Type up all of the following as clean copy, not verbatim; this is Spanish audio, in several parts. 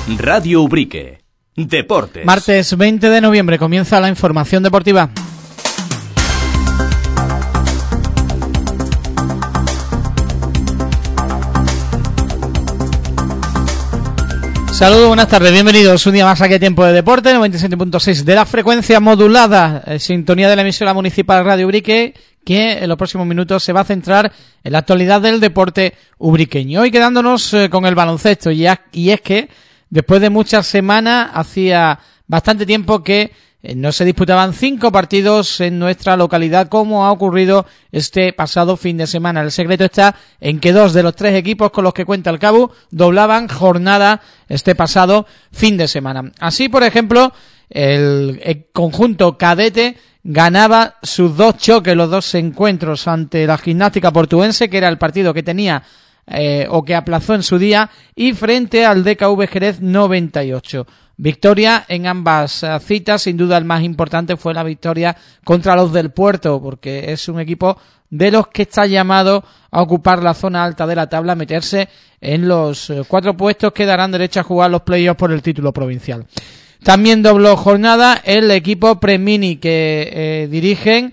Radio Ubrique. Deportes. Martes 20 de noviembre comienza la información deportiva. Saludos, buenas tardes, bienvenidos un día más aquí a Tiempo de Deporte, 97.6 de la frecuencia modulada, sintonía de la emisora municipal Radio Ubrique, que en los próximos minutos se va a centrar en la actualidad del deporte ubriqueño. Hoy quedándonos con el baloncesto, y es que después de muchas semanas, hacía bastante tiempo que no se disputaban 5 partidos en nuestra localidad, como ha ocurrido este pasado fin de semana. El secreto está en que 2 de los 3 equipos con los que cuenta el CABU doblaban jornada este pasado fin de semana. Así, por ejemplo, el conjunto cadete ganaba sus 2 choques, los 2 encuentros ante la Gimnástica Portuense, que era el partido que tenía o que aplazó en su día, y frente al DKV Jerez 98. Victoria en ambas citas. Sin duda el más importante fue la victoria contra los del Puerto, porque es un equipo de los que está llamado a ocupar la zona alta de la tabla, a meterse en los 4 puestos que darán derecho a jugar los playoffs por el título provincial. También dobló jornada el equipo Premini que dirigen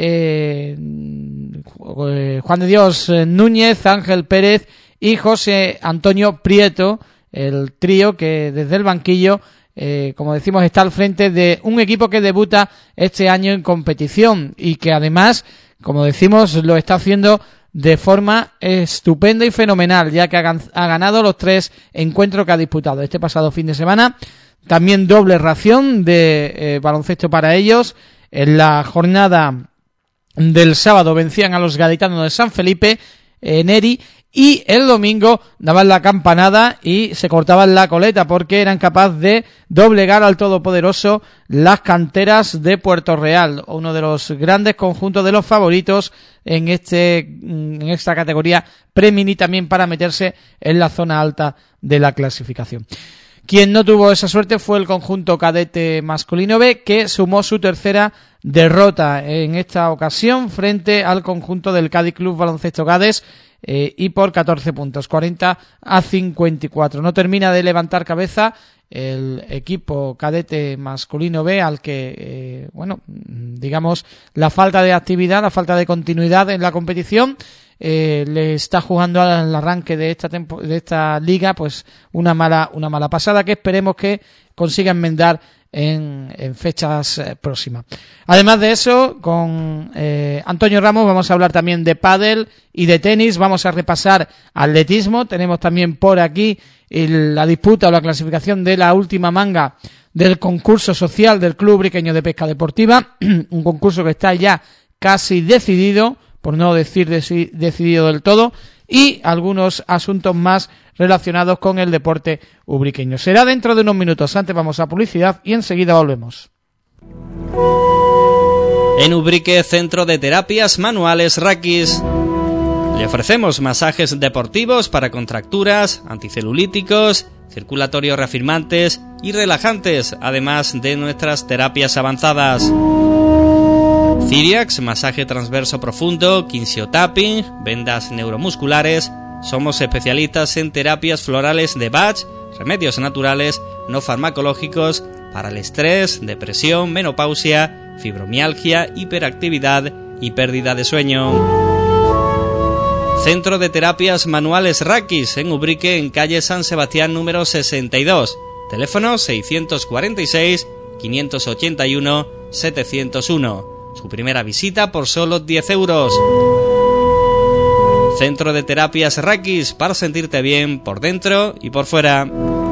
Juan de Dios Núñez, Ángel Pérez y José Antonio Prieto, el trío que desde el banquillo, como decimos, está al frente de un equipo que debuta este año en competición y que además, como decimos, lo está haciendo de forma estupenda y fenomenal, ya que ha ganado los 3 encuentros que ha disputado este pasado fin de semana. También doble ración de baloncesto para ellos. En la jornada del sábado vencían a los gaditanos de San Felipe, Neri, y el domingo daban la campanada y se cortaban la coleta porque eran capaces de doblegar al todopoderoso las Canteras de Puerto Real, uno de los grandes conjuntos de los favoritos en esta categoría Premini, también para meterse en la zona alta de la clasificación. Quien no tuvo esa suerte fue el conjunto cadete masculino B, que sumó su tercera derrota en esta ocasión frente al conjunto del Cádiz Club Baloncesto Gades, y por 14 puntos, 40-54. No termina de levantar cabeza el equipo cadete masculino B, al que, digamos, la falta de actividad, la falta de continuidad en la competición le está jugando al arranque de esta liga pues una mala pasada, que esperemos que consiga enmendar en fechas próximas. Además de eso, con Antonio Ramos vamos a hablar también de pádel y de tenis. Vamos a repasar atletismo. Tenemos también por aquí la disputa o la clasificación de la última manga del concurso social del Club Ubriqueño de Pesca Deportiva, un concurso que está ya casi decidido, por no decir decidido del todo, y algunos asuntos más relacionados con el deporte ubriqueño. Será dentro de unos minutos. Antes vamos a publicidad y enseguida volvemos. En Ubrique, Centro de Terapias Manuales Rakis. Le ofrecemos masajes deportivos para contracturas, anticelulíticos, circulatorios reafirmantes y relajantes, además de nuestras terapias avanzadas. Ciriax, masaje transverso profundo, kinsiotapping, vendas neuromusculares. Somos especialistas en terapias florales de Bach, remedios naturales, no farmacológicos, para el estrés, depresión, menopausia, fibromialgia, hiperactividad y pérdida de sueño. Centro de Terapias Manuales Rakis, en Ubrique, en calle San Sebastián número 62. Teléfono 646 581 701. Su primera visita por solo 10 euros. Centro de Terapias Rakis, para sentirte bien por dentro y por fuera.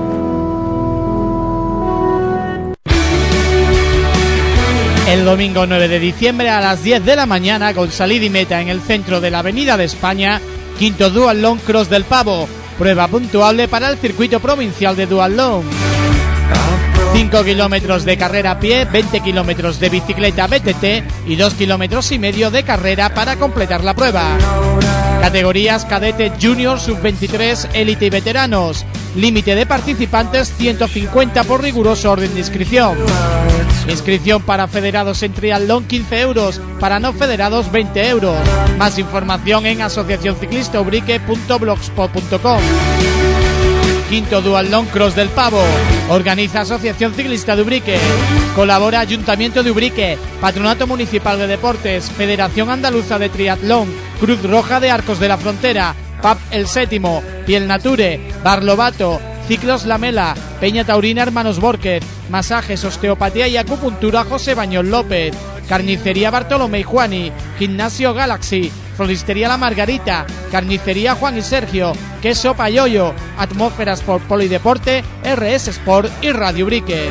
El domingo 9 de diciembre a las 10 de la mañana, con salida y meta en el centro de la Avenida de España, quinto Duatlón Cross del Pavo, prueba puntuable para el circuito provincial de Duatlón. 5 kilómetros de carrera a pie, 20 kilómetros de bicicleta BTT y 2,5 kilómetros de carrera para completar la prueba. Categorías cadete, junior, sub-23, élite y veteranos. Límite de participantes 150 por riguroso orden de inscripción. Inscripción para federados en triatlón 15 euros, para no federados 20 euros. Más información en asociacionciclistaubrique.blogspot.com. quinto Dual Long Cross del Pavo. Organiza Asociación Ciclista de Ubrique. Colabora Ayuntamiento de Ubrique, Patronato Municipal de Deportes, Federación Andaluza de Triatlón, Cruz Roja de Arcos de la Frontera, PAP El Séptimo, Piel Nature, Bar Lobato, Ciclos Lamela, Peña Taurina Hermanos Borquez, Masajes, Osteopatía y Acupuntura José Bañón López, Carnicería Bartolomé y Juani, Gimnasio Galaxy, Floristería La Margarita, Carnicería Juan y Sergio, Queso Payoyo, Atmósfera Sport Polideporte, RS Sport y Radio Ubrique.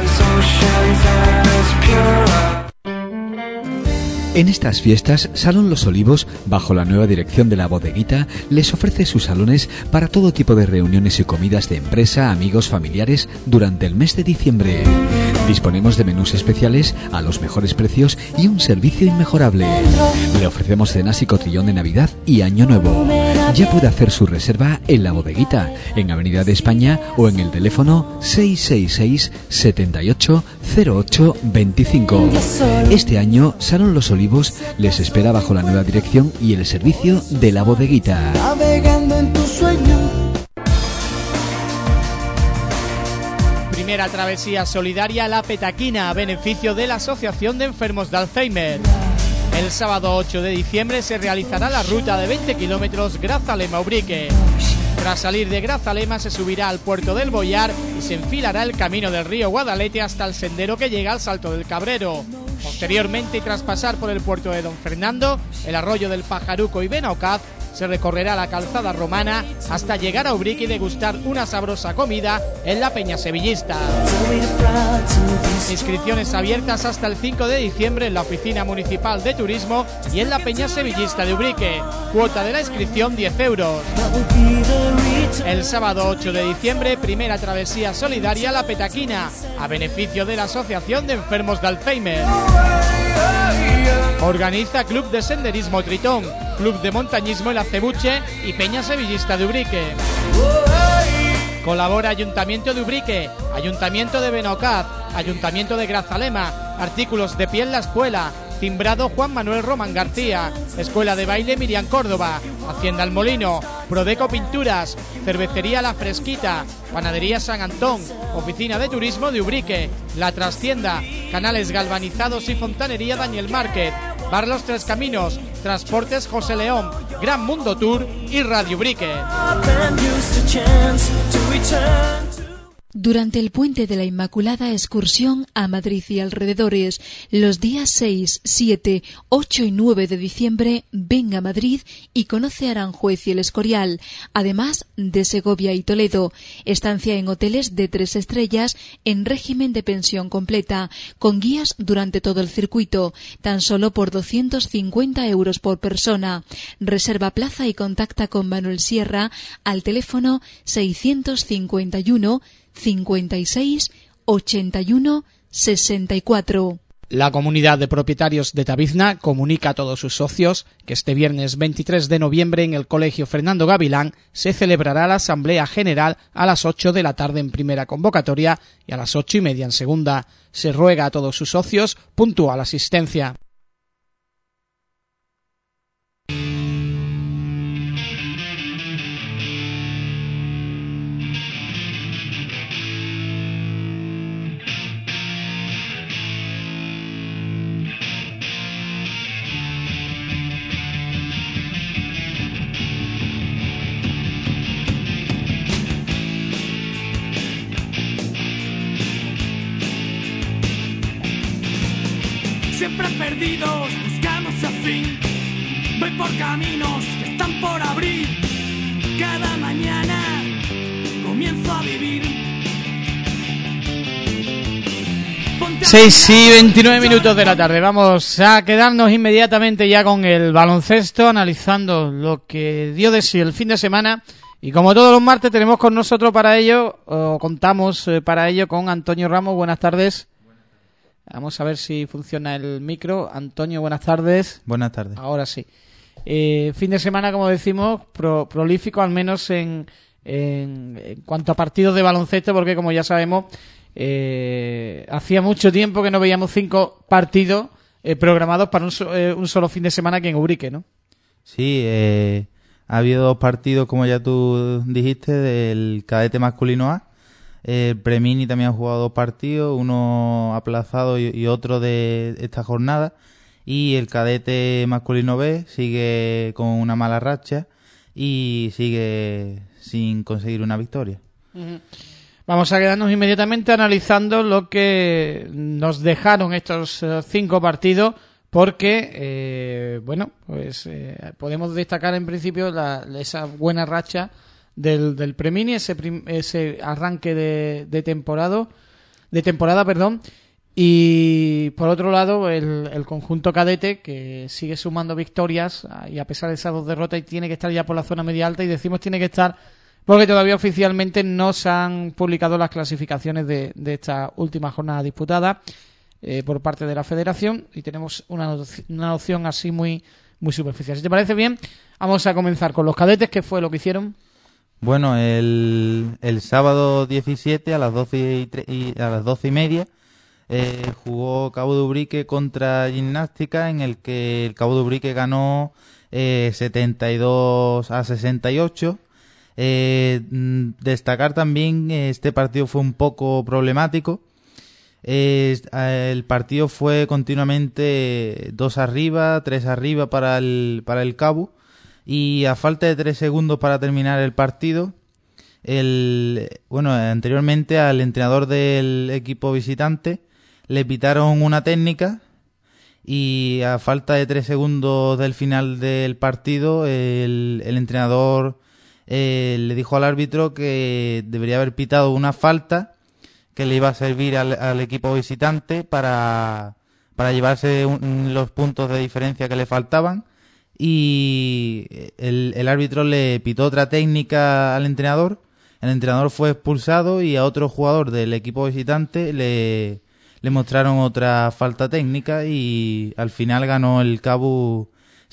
En estas fiestas, Salón Los Olivos, bajo la nueva dirección de La Bodeguita, les ofrece sus salones para todo tipo de reuniones y comidas de empresa, amigos, familiares durante el mes de diciembre. Disponemos de menús especiales a los mejores precios y un servicio inmejorable. Le ofrecemos cenas y cotillón de Navidad y Año Nuevo. Ya puede hacer su reserva en La Bodeguita, en Avenida de España o en el teléfono 666 78 08 25. Este año, Salón Los Olivos les espera bajo la nueva dirección y el servicio de La Bodeguita. Navegando en tu sueño. Primera travesía solidaria La Petaquina a beneficio de la Asociación de Enfermos de Alzheimer. El sábado 8 de diciembre se realizará la ruta de 20 kilómetros Grazalema-Ubrique. Tras salir de Grazalema se subirá al puerto del Boyar y se enfilará el camino del río Guadalete hasta el sendero que llega al Salto del Cabrero. Posteriormente, y tras pasar por el puerto de Don Fernando, el arroyo del Pajaruco y Benaocaz, se recorrerá la calzada romana hasta llegar a Ubrique y degustar una sabrosa comida en la Peña Sevillista. Inscripciones abiertas hasta el 5 de diciembre en la Oficina Municipal de Turismo y en la Peña Sevillista de Ubrique. Cuota de la inscripción 10 euros. El sábado 8 de diciembre, primera travesía solidaria La Petaquina, a beneficio de la Asociación de Enfermos de Alzheimer. Organiza Club de Senderismo Tritón, Club de Montañismo El Acebuche y Peña Sevillista de Ubrique. Colabora Ayuntamiento de Ubrique, Ayuntamiento de Benaocaz, Ayuntamiento de Grazalema, Artículos de Piel La Espuela, Timbrado Juan Manuel Román García, Escuela de Baile Miriam Córdoba, Hacienda El Molino, Prodeco Pinturas, Cervecería La Fresquita, Panadería San Antón, Oficina de Turismo de Ubrique, La Trastienda, Canales Galvanizados y Fontanería Daniel Márquez, Bar Los Tres Caminos, Transportes José León, Gran Mundo Tour y Radio Ubrique. Durante el Puente de la Inmaculada, excursión a Madrid y alrededores. Los días 6, 7, 8 y 9 de diciembre, ven a Madrid y conoce Aranjuez y El Escorial, además de Segovia y Toledo. Estancia en hoteles de 3 estrellas en régimen de pensión completa, con guías durante todo el circuito, tan solo por 250 euros por persona. Reserva plaza y contacta con Manuel Sierra al teléfono 651 56 81 64. La Comunidad de Propietarios de Tabizna comunica a todos sus socios que este viernes 23 de noviembre en el Colegio Fernando Gavilán se celebrará la Asamblea General a las 8 de la tarde en primera convocatoria y a las 8:30 en segunda. Se ruega a todos sus socios puntual asistencia. Siempre perdidos, buscamos el fin. Voy por caminos que están por abrir. Cada mañana comienzo a vivir. 6 y 29 minutos de la tarde. Vamos a quedarnos inmediatamente ya con el baloncesto, analizando lo que dio de sí el fin de semana. Y como todos los martes tenemos con nosotros para ello, contamos para ello con Antonio Ramos. Buenas tardes. Vamos a ver si funciona el micro. Antonio, buenas tardes. Buenas tardes. Ahora sí. Fin de semana, como decimos, prolífico, al menos en cuanto a partidos de baloncesto, porque como ya sabemos, hacía mucho tiempo que no veíamos 5 partidos programados para un solo fin de semana aquí en Ubrique, ¿no? Sí, Ha habido 2 partidos, como ya tú dijiste, del cadete masculino A. El Premini también ha jugado 2 partidos, uno aplazado y otro de esta jornada. Y el cadete masculino B sigue con una mala racha y sigue sin conseguir una victoria. Vamos a quedarnos inmediatamente analizando lo que nos dejaron estos 5 partidos, porque, podemos destacar en principio esa buena racha del Premini, ese arranque de temporada, y por otro lado el conjunto cadete, que sigue sumando victorias y a pesar de esas 2 derrotas, y tiene que estar ya por la zona media alta, y decimos tiene que estar porque todavía oficialmente no se han publicado las clasificaciones de esta última jornada disputada por parte de la federación, y tenemos una noción así muy, muy superficial. Si te parece bien, vamos a comenzar con los cadetes. ¿Qué fue lo que hicieron? Bueno, el sábado 17 a las 12:30 jugó Cabo de Ubrique contra Gimnástica, en el que el Cabo de Ubrique ganó 72-68. Destacar también, este partido fue un poco problemático. El partido fue continuamente 2 arriba, 3 arriba para el Cabo, y a falta de 3 segundos para terminar el partido, anteriormente al entrenador del equipo visitante le pitaron una técnica, y a falta de 3 segundos del final del partido el entrenador le dijo al árbitro que debería haber pitado una falta que le iba a servir al equipo visitante para llevarse los puntos de diferencia que le faltaban, y el árbitro le pitó otra técnica al entrenador. El entrenador fue expulsado y a otro jugador del equipo visitante le mostraron otra falta técnica, y al final ganó el Cabo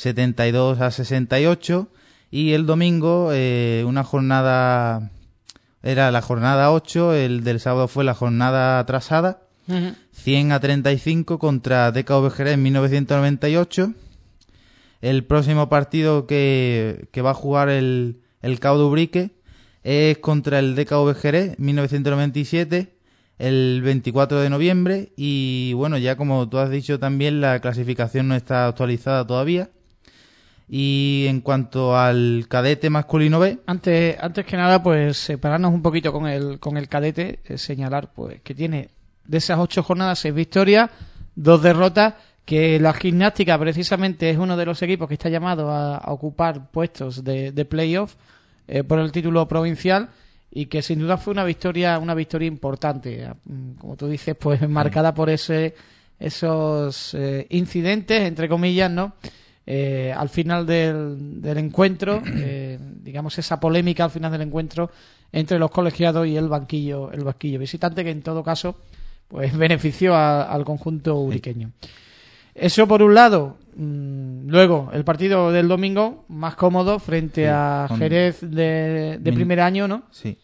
72-68. Y el domingo, una jornada, era la jornada 8, el del sábado fue la jornada atrasada, 100-35 contra DKV Jerez 1998. El próximo partido que va a jugar el Cabo de Ubrique es contra el DKV Jerez 1997, el 24 de noviembre. Y bueno, ya como tú has dicho también, la clasificación no está actualizada todavía. Y en cuanto al cadete masculino B, antes que nada, pues separarnos un poquito con el cadete, señalar pues que tiene de esas 8 jornadas 6 victorias, 2 derrotas, que la Gimnástica precisamente es uno de los equipos que está llamado a ocupar puestos de playoff por el título provincial, y que sin duda fue una victoria importante, como tú dices, pues marcada por esos incidentes, entre comillas, ¿no? Al final del encuentro, digamos esa polémica al final del encuentro entre los colegiados y el banquillo visitante, que en todo caso pues benefició al conjunto uriqueño. Eso por un lado. Luego el partido del domingo, más cómodo frente a Jerez de primer año, ¿no? Sí.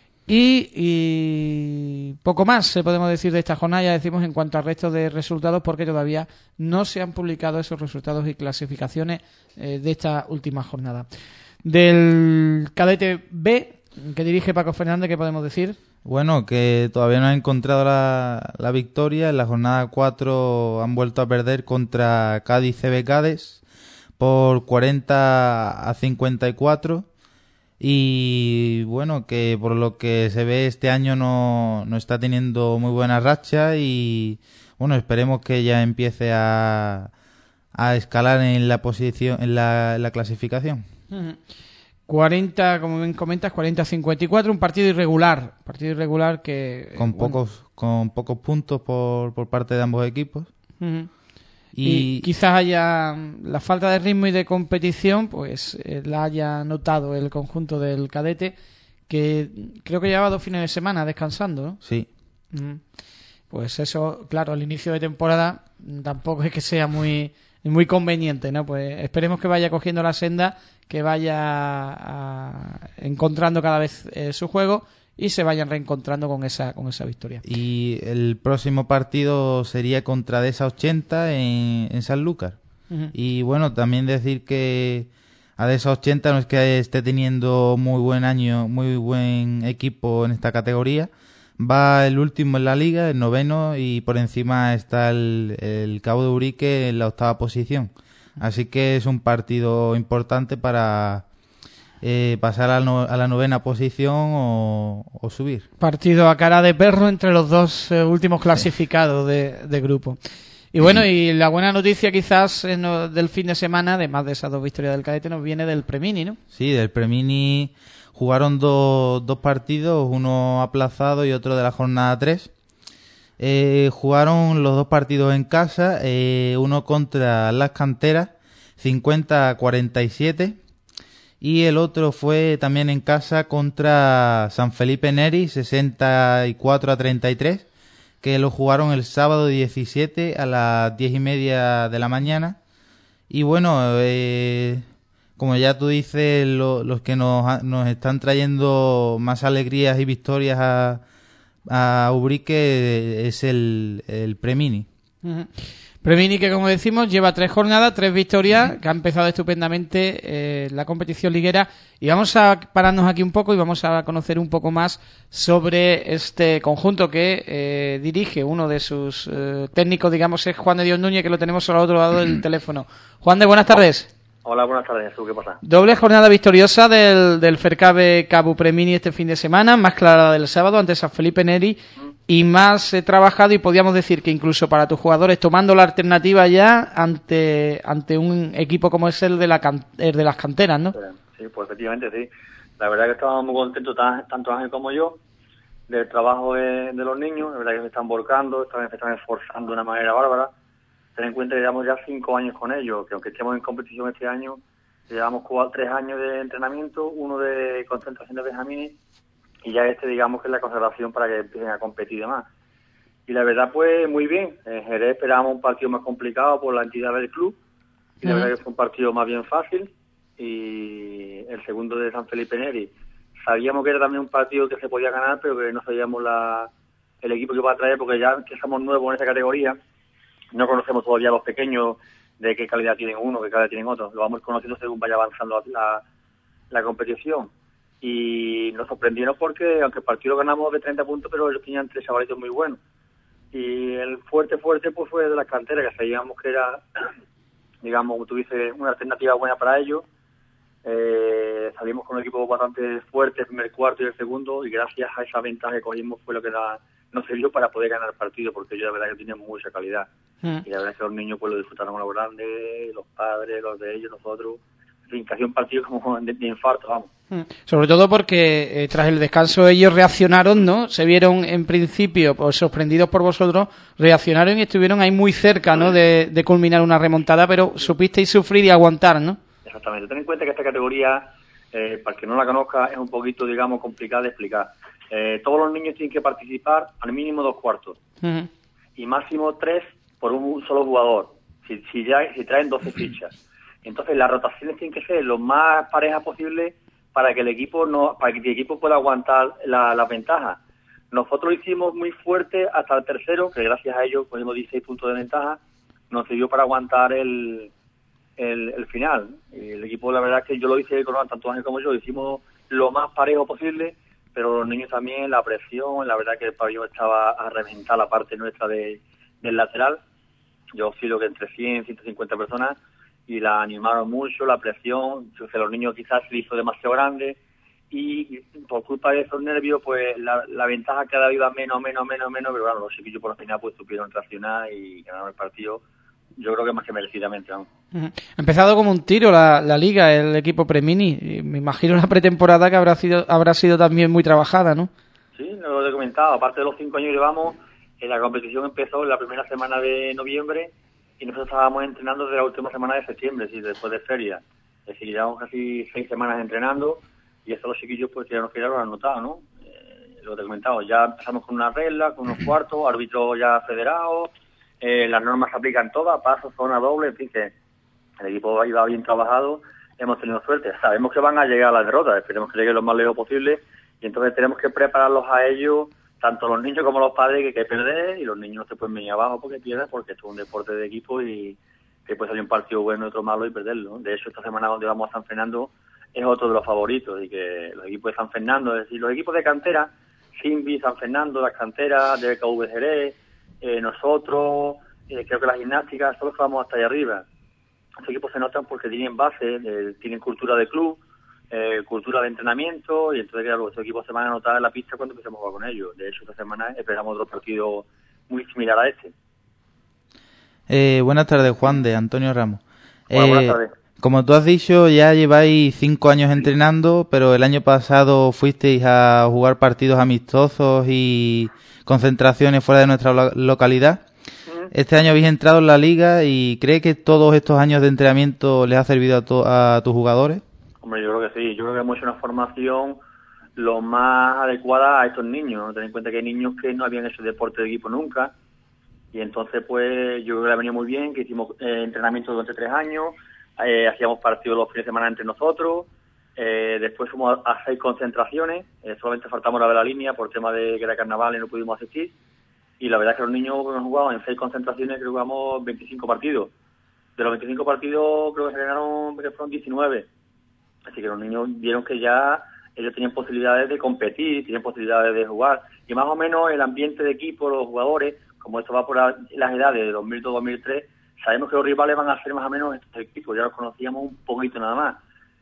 Y poco más podemos decir de esta jornada, ya decimos, en cuanto al resto de resultados, porque todavía no se han publicado esos resultados y clasificaciones de esta última jornada. Del cadete B, que dirige Paco Fernández, ¿qué podemos decir? Bueno, que todavía no han encontrado la victoria. En la jornada 4 han vuelto a perder contra Cádiz CB Cádiz por 40-54. Y bueno, que por lo que se ve este año no está teniendo muy buena racha, y bueno, esperemos que ya empiece a escalar en la posición, en la clasificación. 40, como bien comentas, 40-54, un partido irregular que con pocos puntos por parte de ambos equipos. Y quizás haya la falta de ritmo y de competición, pues la haya notado el conjunto del cadete, que creo que llevaba 2 fines de semana descansando, ¿no? Sí. Pues eso, claro, al inicio de temporada tampoco es que sea muy conveniente, ¿no? Pues esperemos que vaya cogiendo la senda, que vaya encontrando cada vez su juego, y se vayan reencontrando con esa victoria. Y el próximo partido sería contra Deza 80 en Sanlúcar. Y bueno, también decir que Adesa 80 no es que esté teniendo muy buen año, muy buen equipo en esta categoría. Va el último en la liga, el 9º, y por encima está el Cabo de Urique en la 8ª posición. Así que es un partido importante para pasar a la 9ª posición o subir. Partido a cara de perro entre los dos últimos clasificados de grupo. Y bueno, y la buena noticia quizás del fin de semana, además de esas 2 victorias del cadete, nos viene del Premini, ¿no? Sí, del Premini jugaron dos partidos, uno aplazado y otro de la jornada 3. Jugaron los 2 partidos en casa, uno contra Las Canteras, 50-47, y el otro fue también en casa contra San Felipe Neri, 64-33, que lo jugaron el sábado 17 a las 10:30 de la mañana. Y bueno, como ya tú dices, los que nos están trayendo más alegrías y victorias a Ubrique es el Premini. Uh-huh. Premini, que como decimos lleva 3 jornadas, 3 victorias, que ha empezado estupendamente la competición liguera, y vamos a pararnos aquí un poco y vamos a conocer un poco más sobre este conjunto que dirige uno de sus técnicos, digamos, es Juan de Dios Núñez, que lo tenemos al otro lado del teléfono. Juan de, buenas tardes. Hola, buenas tardes, Jesús, ¿qué pasa? Doble jornada victoriosa del Fercabe Cabo Premini este fin de semana, más clara del sábado ante San Felipe Neri, y más trabajado, y podríamos decir que incluso para tus jugadores tomando la alternativa ya ante un equipo como es el de las canteras, ¿no? Sí, pues efectivamente sí. La verdad que estábamos muy contentos, tanto Ángel como yo, del trabajo de los niños. La verdad que se están volcando, se están esforzando de una manera bárbara. Ten en cuenta que llevamos ya 5 años con ellos, que aunque estemos en competición este año, llevamos 3 años de entrenamiento, 1 de concentración de benjamines, y ya digamos que es la conservación para que empiecen a competir y demás. Y la verdad, pues, muy bien. En Jerez esperábamos un partido más complicado por la entidad del club, y la verdad que fue un partido más bien fácil. Y el segundo de San Felipe Neri, sabíamos que era también un partido que se podía ganar, pero que no sabíamos el equipo que iba a traer, porque ya que somos nuevos en esa categoría, no conocemos todavía a los pequeños de qué calidad tienen uno, qué calidad tienen otro. Lo vamos conociendo según vaya avanzando la competición. Y nos sorprendieron porque, aunque el partido lo ganamos de 30 puntos, pero ellos tenían 3 chavalitos muy buenos. Y el fuerte pues fue de las canteras, que sabíamos que era, digamos, como tú dices, una alternativa buena para ellos. Salimos con un equipo bastante fuerte el primer cuarto y el segundo, y gracias a esa ventaja que cogimos fue lo que nos sirvió para poder ganar el partido, porque ellos la verdad que tienen mucha calidad. Y la verdad es que los niños pues lo disfrutaron a lo grande, los padres, los de ellos, nosotros. En fin, casi un partido como de infarto, vamos. Sobre todo porque tras el descanso ellos reaccionaron, ¿no? Se vieron en principio pues sorprendidos por vosotros, reaccionaron y estuvieron ahí muy cerca, ¿no? De culminar una remontada, pero supisteis sufrir y aguantar, ¿no? Exactamente. Ten en cuenta que esta categoría, para el que no la conozca, es un poquito, digamos, complicada de explicar. Todos los niños tienen que participar al mínimo 2 cuartos. Y máximo 3 por un solo jugador, si traen 12 fichas. Entonces las rotaciones tienen que ser lo más parejas posible para que el equipo pueda aguantar las ventajas. Nosotros lo hicimos muy fuerte hasta el tercero, que gracias a ello cogimos 16 puntos de ventaja, nos sirvió para aguantar el final. Y el equipo, la verdad es que yo lo hice con tanto Ángel como yo, lo hicimos lo más parejo posible, pero los niños también, la presión, la verdad que el pabellón estaba a reventar la parte nuestra del lateral. Yo oscilo que entre 100 y 150 personas, y la animaron mucho, la presión, que los niños quizás se hizo demasiado grande, y por culpa de esos nervios, pues la ventaja cada vez iba menos, pero bueno, los chiquillos por el final pues supieron reaccionar y ganaron el partido, yo creo que más que merecidamente, ¿no? Ha empezado como un tiro la liga, el equipo Premini, y me imagino la pretemporada que habrá sido también muy trabajada, ¿no? Sí, lo he comentado, aparte de los 5 años que llevamos, la competición empezó en la primera semana de noviembre, y nosotros estábamos entrenando desde la última semana de septiembre, sí, después de feria. Es decir, llevamos casi 6 semanas entrenando, y eso los chiquillos pues ya nos han notado, ¿no? Lo que he comentado, ya empezamos con una regla, con unos cuartos, árbitros ya federados, las normas se aplican todas, pasos, zona doble, en fin, que el equipo iba bien trabajado, hemos tenido suerte. Sabemos que van a llegar a las derrotas, esperemos que lleguen lo más lejos posible, y entonces tenemos que prepararlos a ellos, tanto los niños como los padres, que hay que perder, y los niños no se pueden venir abajo porque pierden, porque esto es un deporte de equipo y que puede salir un partido bueno y otro malo y perderlo, ¿no? De hecho, esta semana donde vamos a San Fernando es otro de los favoritos, y que los equipos de San Fernando, es decir, los equipos de cantera, Simbi, San Fernando, las canteras, de KV Jerez, nosotros, creo que las gimnásticas, todos los que vamos hasta allá arriba. Estos equipos se notan porque tienen base, tienen cultura de club, cultura de entrenamiento, y entonces claro, estos equipos se van a notar en la pista cuando empecemos a jugar con ellos. De hecho, esta semana esperamos otro partido muy similar a este. Buenas tardes, Juan, de Antonio Ramos. Hola, buenas tardes. Como tú has dicho, ya lleváis 5 años entrenando, pero el año pasado fuisteis a jugar partidos amistosos y concentraciones fuera de nuestra localidad. Este año habéis entrado en la liga, y ¿cree que todos estos años de entrenamiento les ha servido a tus jugadores? Hombre, yo creo que sí. Yo creo que hemos hecho una formación lo más adecuada a estos niños, ¿no? Ten en cuenta que hay niños que no habían hecho deporte de equipo nunca, y entonces pues yo creo que le ha venido muy bien, que hicimos entrenamiento durante 3 años, hacíamos partidos los fines de semana entre nosotros, después fuimos a 6 concentraciones, solamente faltamos la de la línea por tema de que era carnaval y no pudimos asistir, y la verdad es que los niños hemos jugado en 6 concentraciones, creo que jugamos 25 partidos. De los 25 partidos creo que se ganaron, que fueron 19. Así que los niños vieron que ya ellos tenían posibilidades de competir, tenían posibilidades de jugar. Y más o menos el ambiente de equipo, los jugadores, como esto va por las edades de 2002-2003, sabemos que los rivales van a ser más o menos estos equipos. Ya los conocíamos un poquito nada más.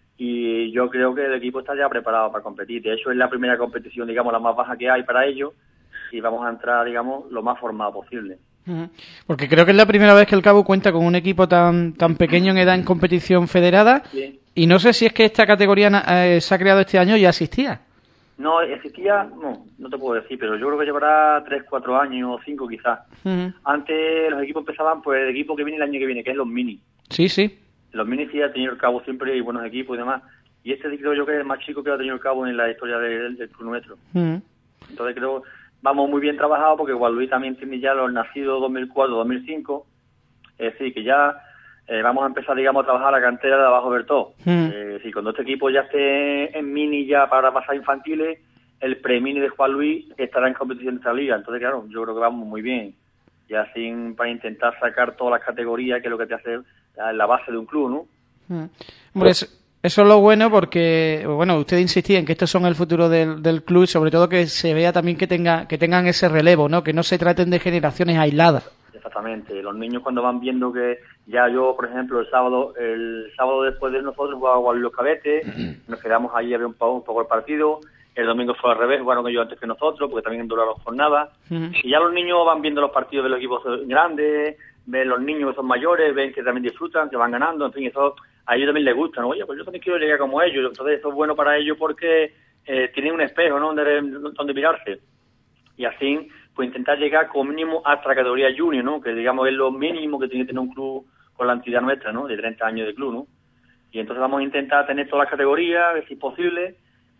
Y yo creo que el equipo está ya preparado para competir. De hecho, es la primera competición, digamos, la más baja que hay para ellos. Y vamos a entrar, digamos, lo más formado posible. Porque creo que es la primera vez que el Cabo cuenta con un equipo tan pequeño en edad en competición federada. Sí. Y no sé si es que esta categoría se ha creado este año y ya existía. No, existía, no te puedo decir, pero yo creo que llevará 3, 4 años, 5 quizás. Antes los equipos empezaban, pues el equipo que viene el año que viene, que es los mini. Sí. Los mini sí ha tenido el Cabo siempre y buenos equipos y demás. Y este creo yo que es el más chico que ha tenido el Cabo en la historia del club nuestro. Entonces creo vamos muy bien trabajados, porque Juan Luis también tiene ya los nacidos 2004, 2005. Es decir, que ya vamos a empezar, digamos, a trabajar la cantera de abajo del todo. Si cuando este equipo ya esté en mini ya para pasar infantiles, el pre-mini de Juan Luis estará en competición de esta liga. Entonces, claro, yo creo que vamos muy bien. Y así para intentar sacar todas las categorías, que es lo que te hace la base de un club, ¿no? Hombre, eso es lo bueno, porque, bueno, usted insistía en que estos son el futuro del club, y sobre todo que se vea también que tengan ese relevo, ¿no? Que no se traten de generaciones aisladas. Exactamente. Los niños cuando van viendo que ya yo, por ejemplo, el sábado después de nosotros jugaba Los Cabetes, nos quedamos ahí a ver un poco el partido. El domingo fue al revés, jugaron ellos antes que nosotros, porque también duraron jornadas. Y ya los niños van viendo los partidos de los equipos grandes, ven los niños que son mayores, ven que también disfrutan, que van ganando, en fin, eso a ellos también les gusta, ¿no? Oye, pues yo también quiero llegar como ellos. Entonces eso es bueno para ellos porque tienen un espejo, ¿no? Donde mirarse. Y así, pues intentar llegar como mínimo hasta la categoría junior, ¿no? Que digamos es lo mínimo que tiene que tener un club con la entidad nuestra, ¿no? De 30 años de club, ¿no? Y entonces vamos a intentar tener todas las categorías, si es posible,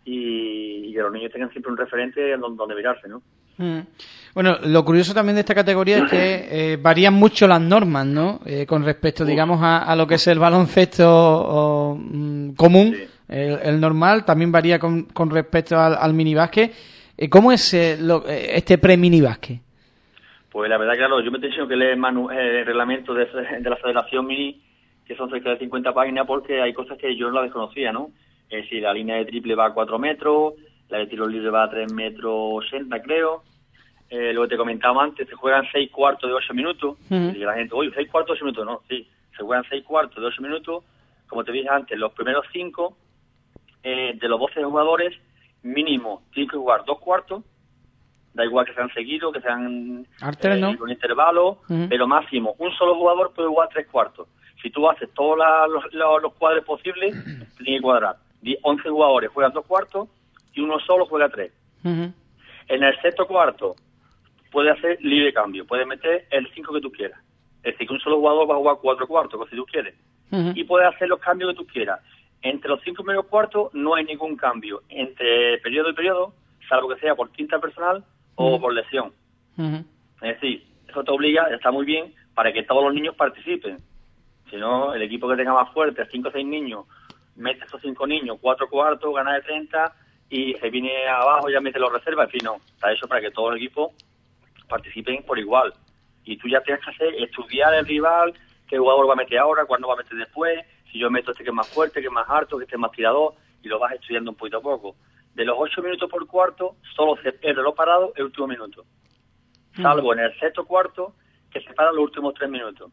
y que los niños tengan siempre un referente donde mirarse, ¿no? Bueno, lo curioso también de esta categoría es que varían mucho las normas, ¿no? Con respecto, digamos, a lo que es el baloncesto común, sí. El normal, también varía con respecto al minibásquet. ¿Cómo es este pre-minibásquet? Pues la verdad, claro, yo me he tenido que leer el reglamento de la Federación Mini, que son cerca de 50 páginas, porque hay cosas que yo no las desconocía, ¿no? Es decir, la línea de triple va a 4 metros, la de tiro libre va a 3 metros 80, creo. Lo que te comentaba antes, se juegan 6 cuartos de 8 minutos. Y la gente, oye, 6 cuartos de 8 minutos. No, sí, se juegan 6 cuartos de 8 minutos. Como te dije antes, los primeros 5 de los 12 jugadores, mínimo, tienen que jugar 2 cuartos. Da igual que sean seguidos, que sean con intervalo, pero máximo, un solo jugador puede jugar 3 cuartos. Si tú haces todos los cuadros posibles, tienes que cuadrar. 11 jugadores juegan 2 cuartos y uno solo juega 3. En el sexto cuarto puedes hacer libre cambio, puedes meter el 5 que tú quieras. Es decir, que un solo jugador va a jugar 4 cuartos, si tú quieres. Y puedes hacer los cambios que tú quieras. Entre los 5 primeros cuartos no hay ningún cambio entre periodo y periodo, salvo que sea por quinta personal o por lesión. Es decir, eso te obliga, está muy bien, para que todos los niños participen. Si no, el equipo que tenga más fuerte, 5 o 6 niños, mete a esos 5 niños, 4 cuartos, gana de 30, y se viene abajo y ya mete los reservas. En fin, no, está hecho para que todos los equipos participen por igual. Y tú ya tienes que estudiar el rival, qué jugador va a meter ahora, cuándo va a meter después, si yo meto este que es más fuerte, que es más alto, que este es más tirador, y lo vas estudiando un poquito a poco. De los 8 minutos por cuarto, solo el reloj parado el último minuto. Salvo en el sexto cuarto, que se paran los últimos 3 minutos.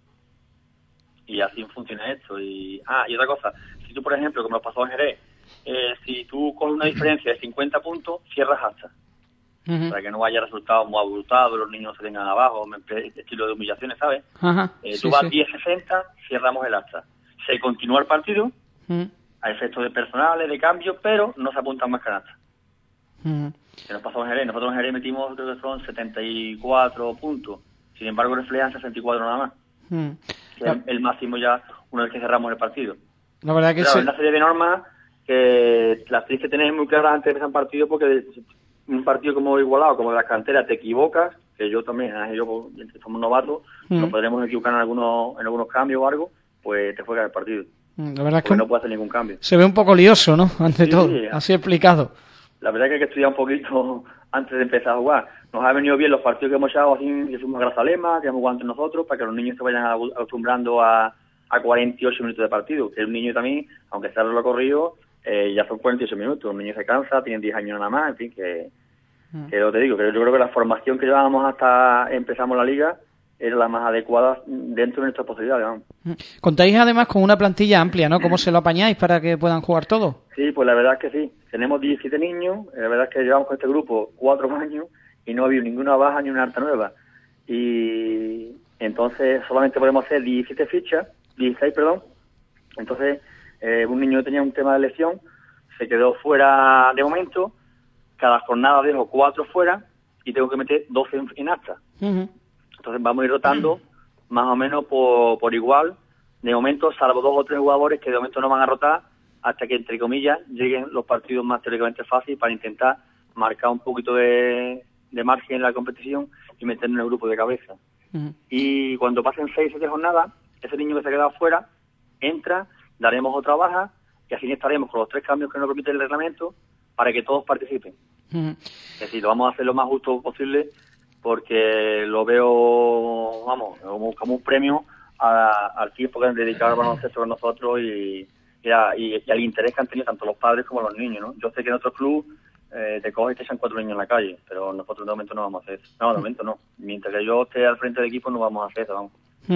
Y así funciona esto. Y otra cosa, si tú, por ejemplo, como nos pasó en Jerez, si tú con una diferencia de 50 puntos, cierras hasta. Para que no haya resultados muy abultados, los niños se tengan abajo, estilo de humillaciones, ¿sabes? Tú vas 10-60, cerramos el hasta. Se continúa el partido, a efectos de personales, de cambios, pero no se apuntan más canastas. Que nos pasó en Jerez. Nosotros en Jerez metimos, creo que son 74 puntos. Sin embargo, reflejan 64 nada más. Que es el máximo ya una vez que cerramos el partido. La verdad que claro, es una serie de normas que las tienes que tener muy claras antes de empezar un partido, porque un partido como igualado, como de las canteras, te equivocas, que yo también, yo somos novatos, nos podremos equivocar en algunos cambios o algo, pues te juegas el partido. La verdad es que no puede hacer ningún cambio. Se ve un poco lioso, ¿no? Ante todo, así explicado. La verdad es que hay que estudiar un poquito antes de empezar a jugar. Nos ha venido bien los partidos que hemos echado así, que somos Grazalema, que hemos jugado entre nosotros, para que los niños se vayan acostumbrando a 48 minutos de partido. Que un niño también, aunque sea lo corrido, ya son 48 minutos. Un niño se cansa, tienen 10 años nada más, en fin, que lo te digo, que yo creo que la formación que llevábamos hasta empezamos la liga era la más adecuada dentro de nuestras posibilidades. Vamos. Contáis además con una plantilla amplia, ¿no? ¿Cómo se lo apañáis para que puedan jugar todos? Sí, pues la verdad es que sí. Tenemos 17 niños, la verdad es que llevamos con este grupo 4 años y no ha habido ninguna baja ni una alta nueva. Y entonces solamente podemos hacer 16 fichas. Entonces, un niño tenía un tema de lesión, se quedó fuera de momento, cada jornada dejo 4 fuera y tengo que meter 12 en acta. Entonces vamos a ir rotando más o menos por igual, de momento, salvo 2 o 3 jugadores que de momento no van a rotar hasta que, entre comillas, lleguen los partidos más teóricamente fáciles para intentar marcar un poquito de margen en la competición y meternos en el grupo de cabeza. Y cuando pasen 6 o 7 jornadas, ese niño que se ha quedado fuera entra, daremos otra baja y así estaremos con los 3 cambios que nos permite el reglamento para que todos participen. Es decir, lo vamos a hacer lo más justo posible porque lo veo, vamos, como un premio al tiempo que han dedicado al baloncesto con nosotros y al interés que han tenido tanto los padres como los niños, ¿no? Yo sé que en otros clubes te coges y te echan 4 niños en la calle, pero nosotros de momento no vamos a hacer eso. No, de momento no. Mientras que yo esté al frente del equipo no vamos a hacer eso, vamos.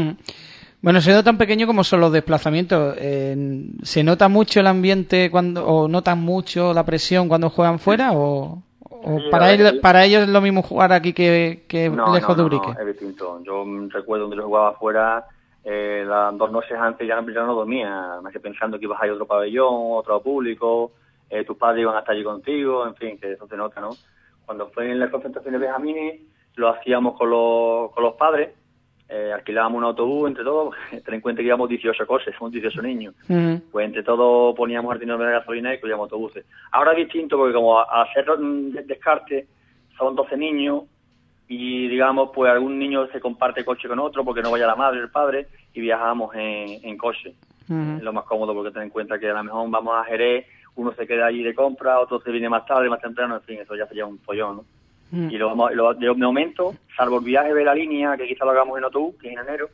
Bueno, siendo tan pequeño como son los desplazamientos, ¿se nota mucho el ambiente o notan mucho la presión cuando juegan fuera o sí, para ellos es lo mismo jugar aquí que lejos de Ubrique? No, es distinto. Yo recuerdo donde yo jugaba fuera, las 2 noches antes ya no dormía, más que pensando que ibas a ir a otro pabellón, otro público, tus padres iban a estar allí contigo, en fin, que eso se nota, ¿no? Cuando fue en la concentración de Benjamín, lo hacíamos con los padres, alquilábamos un autobús entre todos, ten en cuenta que íbamos 18 coches, somos 18 niños, pues entre todos poníamos el dinero de la gasolina y cogíamos autobuses. Ahora es distinto porque como a hacer descarte son 12 niños y digamos pues algún niño se comparte coche con otro porque no vaya la madre, el padre, y viajamos en coche. Es lo más cómodo porque ten en cuenta que a lo mejor vamos a Jerez, uno se queda allí de compra, otro se viene más tarde, más temprano, en fin, eso ya sería un follón, ¿no? Y de momento, salvo el viaje de la línea, que quizá lo hagamos en autobús, que es en enero,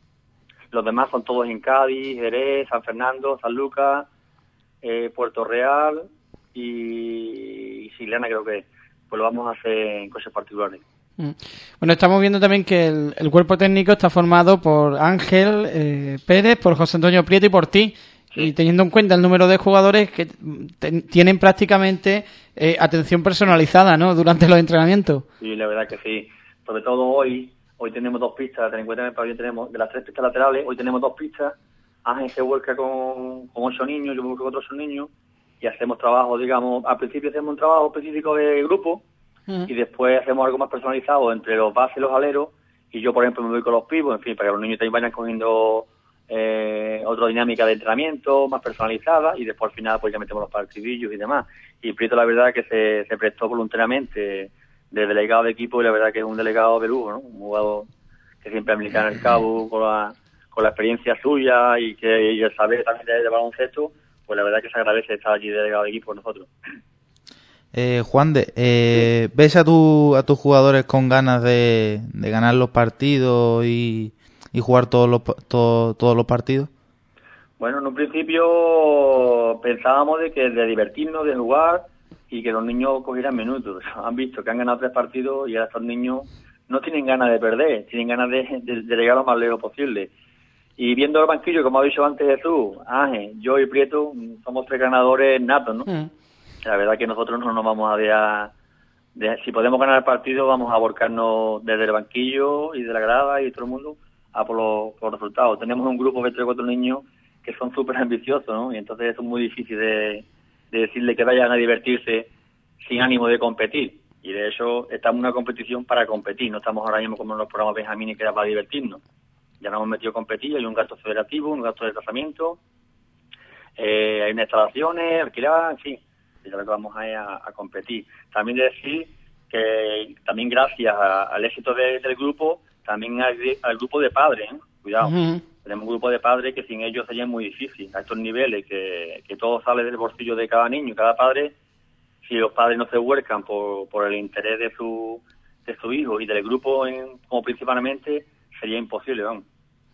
los demás son todos en Cádiz, Jerez, San Fernando, San Lucas, Puerto Real y Sileana, creo que pues lo vamos a hacer en coches particulares. Bueno, estamos viendo también que el cuerpo técnico está formado por Ángel Pérez, por José Antonio Prieto y por ti. Sí. Y teniendo en cuenta el número de jugadores que tienen prácticamente atención personalizada, ¿no? Durante los entrenamientos. Sí, la verdad que sí. Sobre todo hoy tenemos 2 pistas. Ten en cuenta que en el pabellón tenemos, de las 3 pistas laterales, hoy tenemos 2 pistas. Ángel se vuelca con 8 niños, yo me vuelco con otros 8 niños y hacemos trabajo, digamos, al principio hacemos un trabajo específico de grupo y después hacemos algo más personalizado entre los bases y los aleros y yo, por ejemplo, me voy con los pibos, en fin, para que los niños también vayan cogiendo otra dinámica de entrenamiento más personalizada y después al final pues ya metemos los partidillos y demás. Y Prieto la verdad que se prestó voluntariamente de delegado de equipo y la verdad que es un delegado de lujo, ¿no? Un jugador que siempre ha militado en el Cabo con la experiencia suya y el saber también de baloncesto, pues la verdad que se agradece estar allí delegado de equipo con nosotros. Juan de, ¿ves a tus jugadores con ganas de ganar los partidos y y jugar todos los partidos? Bueno, en un principio pensábamos de divertirnos, de jugar y que los niños cogieran minutos. Han visto que han ganado 3 partidos y ahora estos niños no tienen ganas de perder, tienen ganas de llegar lo más lejos posible. Y viendo el banquillo, como ha dicho antes Jesús, Ángel, yo y Prieto, somos 3 ganadores natos, ¿no? La verdad que nosotros no nos vamos a dejar... si podemos ganar el partido, vamos a volcarnos desde el banquillo y de la grada y todo el mundo a por los resultados. Tenemos un grupo de 3 o 4 niños que son súper ambiciosos, ¿no? Y entonces eso es muy difícil de decirle que vayan a divertirse sin ánimo de competir. Y de hecho, estamos en una competición para competir. No estamos ahora mismo como en los programas Benjamín que era para divertirnos. Ya nos hemos metido a competir, hay un gasto federativo, un gasto de desplazamiento, hay unas instalaciones, alquiladas, en fin. Y ya lo que vamos a competir. También decir que también gracias al éxito del grupo, también al grupo de padres, ¿eh? Cuidado. Tenemos un grupo de padres que sin ellos sería muy difícil. A estos niveles, que todo sale del bolsillo de cada niño, cada padre, si los padres no se vuelcan por el interés de su hijo y del grupo como principalmente, sería imposible, vamos.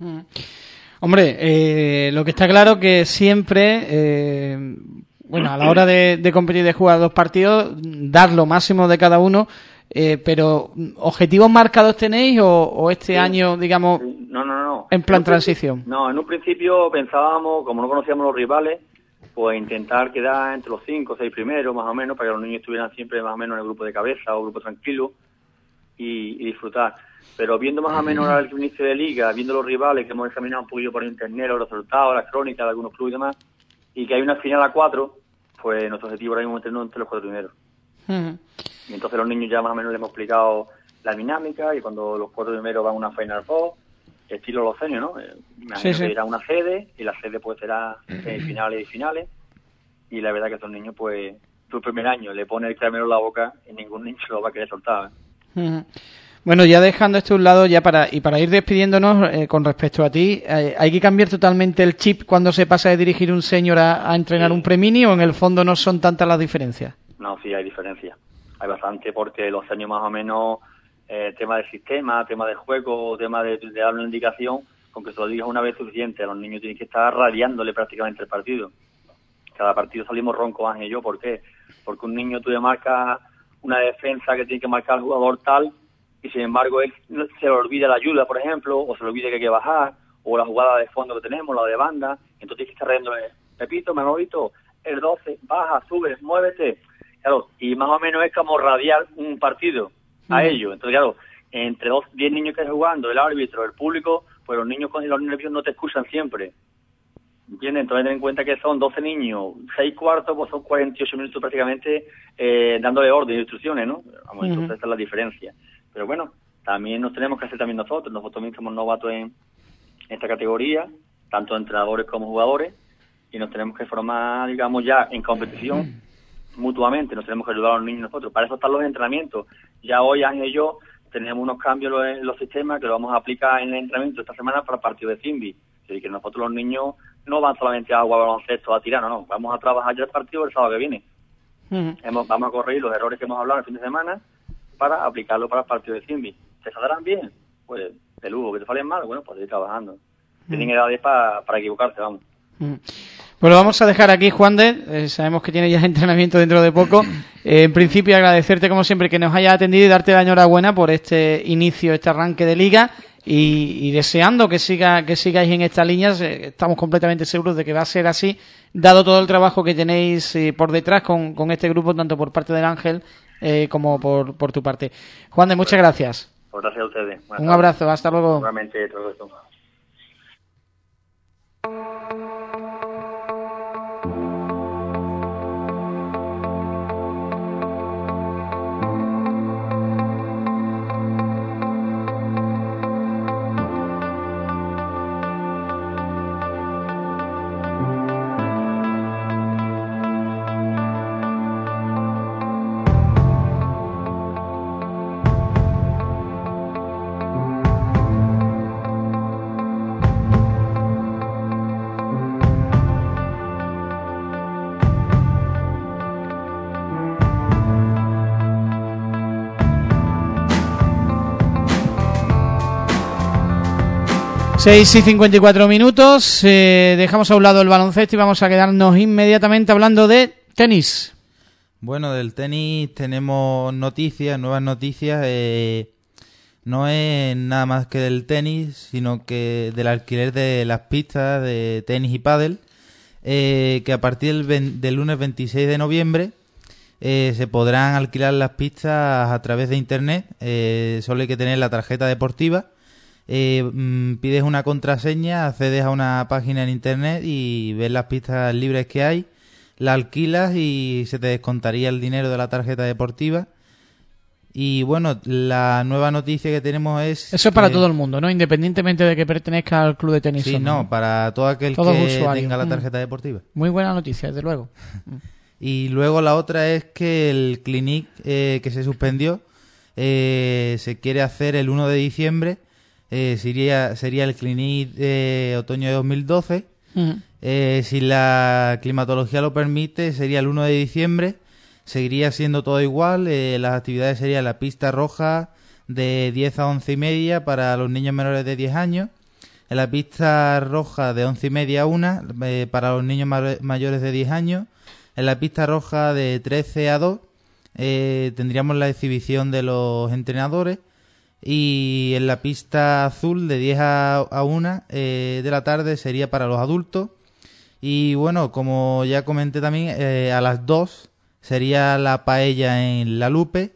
Hombre, lo que está claro que siempre, a la hora de competir, de jugar 2 partidos, dar lo máximo de cada uno, pero ¿objetivos marcados tenéis o este año, digamos, no, en plan transición? No, en un principio pensábamos, como no conocíamos los rivales, pues intentar quedar entre los 5 o 6 primeros, más o menos, para que los niños estuvieran siempre más o menos en el grupo de cabeza o grupo tranquilo y disfrutar. Pero viendo más o menos ahora el inicio de liga, viendo los rivales que hemos examinado un poquillo por internet, los resultados, las crónicas de algunos clubes y demás, y que hay una final a 4, pues nuestro objetivo ahora mismo es meternos entre los 4 primeros. Y entonces los niños ya más o menos les hemos explicado la dinámica, y cuando los 4 primeros van a una Final Four, estilo los seniors, ¿no? Imagino que irá una sede, y la sede pues será semifinales y finales, y la verdad que estos niños, pues, tu primer año le pone el caramelo en la boca y ningún niño se lo va a querer soltar, ¿eh? Bueno, ya dejando esto a un lado, ya para ir despidiéndonos, con respecto a ti, ¿hay que cambiar totalmente el chip cuando se pasa de dirigir un senior a entrenar un premini, o en el fondo no son tantas las diferencias? No, sí, hay diferencias. Hay bastante, porque los seniors más o menos, tema de sistema, tema de juego, tema de dar una indicación, con que se lo digas una vez suficiente. A los niños tienen que estar radiándole prácticamente el partido. Cada partido salimos roncos, Ángel y yo. ¿Por qué? Porque un niño tú le marcas una defensa que tiene que marcar el jugador tal, y sin embargo él se le olvida la ayuda, por ejemplo, o se le olvida que hay que bajar, o la jugada de fondo que tenemos, la de banda, entonces tienes que estar riéndole, Pepito, Manolito, el 12, baja, sube, muévete, claro, y más o menos es como radiar un partido a ellos. Entonces, claro, entre 10 niños que están jugando, el árbitro, el público, pues los niños con los nervios no te escuchan siempre, ¿entiendes? Entonces ten en cuenta que son 12 niños, 6 cuartos, pues son 48 minutos prácticamente dándole orden y instrucciones, ¿no? Vamos, entonces esa es la diferencia. Pero bueno, también nos tenemos que hacer también nosotros mismos somos novatos en esta categoría, tanto entrenadores como jugadores, y nos tenemos que formar, digamos, ya en competición mutuamente, nos tenemos que ayudar a los niños nosotros. Para eso están los entrenamientos. Ya hoy, Ángel y yo, tenemos unos cambios en los sistemas que lo vamos a aplicar en el entrenamiento esta semana para el partido de Zimbi. Es decir, que nosotros los niños no van solamente a jugar baloncesto, a tirar, no, vamos a trabajar ya el partido el sábado que viene. Vamos a corregir los errores que hemos hablado el fin de semana para aplicarlo para el partido de Zimbi. ¿Te saldrán bien? Pues de lujo. ¿Que te salen mal? Bueno, pues ir trabajando. Tienen edades para equivocarse, vamos. Pues lo vamos a dejar aquí, Juan de. Sabemos que tiene ya entrenamiento dentro de poco. En principio, agradecerte como siempre que nos hayas atendido y darte la enhorabuena por este inicio, este arranque de liga, y deseando que sigáis en estas líneas. Estamos completamente seguros de que va a ser así, dado todo el trabajo que tenéis por detrás con este grupo, tanto por parte del Ángel como por tu parte. Juan de, muchas gracias. Pues gracias a ustedes. Un abrazo, hasta luego. Seguramente todo esto. 6:54. Dejamos a un lado el baloncesto y vamos a quedarnos inmediatamente hablando de tenis. Bueno, del tenis tenemos nuevas noticias. No es nada más que del tenis, sino que del alquiler de las pistas de tenis y pádel, que a partir del lunes 26 de noviembre se podrán alquilar las pistas a través de internet. Solo hay que tener la tarjeta deportiva. Pides una contraseña, accedes a una página en internet y ves las pistas libres que hay, la alquilas y se te descontaría el dinero de la tarjeta deportiva. Y bueno, la nueva noticia que tenemos es... Eso es para todo el mundo, ¿no? Independientemente de que pertenezca al club de tenis. Sí, no, para todo aquel que tenga la tarjeta deportiva. Muy buena noticia, desde luego. Y luego la otra es que el Clinic que se suspendió se quiere hacer el 1 de diciembre. Sería el Clinic de otoño de 2012. Si la climatología lo permite, sería el 1 de diciembre. Seguiría siendo todo igual. Las actividades serían la pista roja de 10 a 11 y media para los niños menores de 10 años. En la pista roja de 11 y media a 1 para los niños mayores de 10 años. En la pista roja de 13 a 2 tendríamos la exhibición de los entrenadores. Y en la pista azul de 10 a 1 de la tarde sería para los adultos. Y bueno, como ya comenté también, a las 2 sería la paella en la Lupe.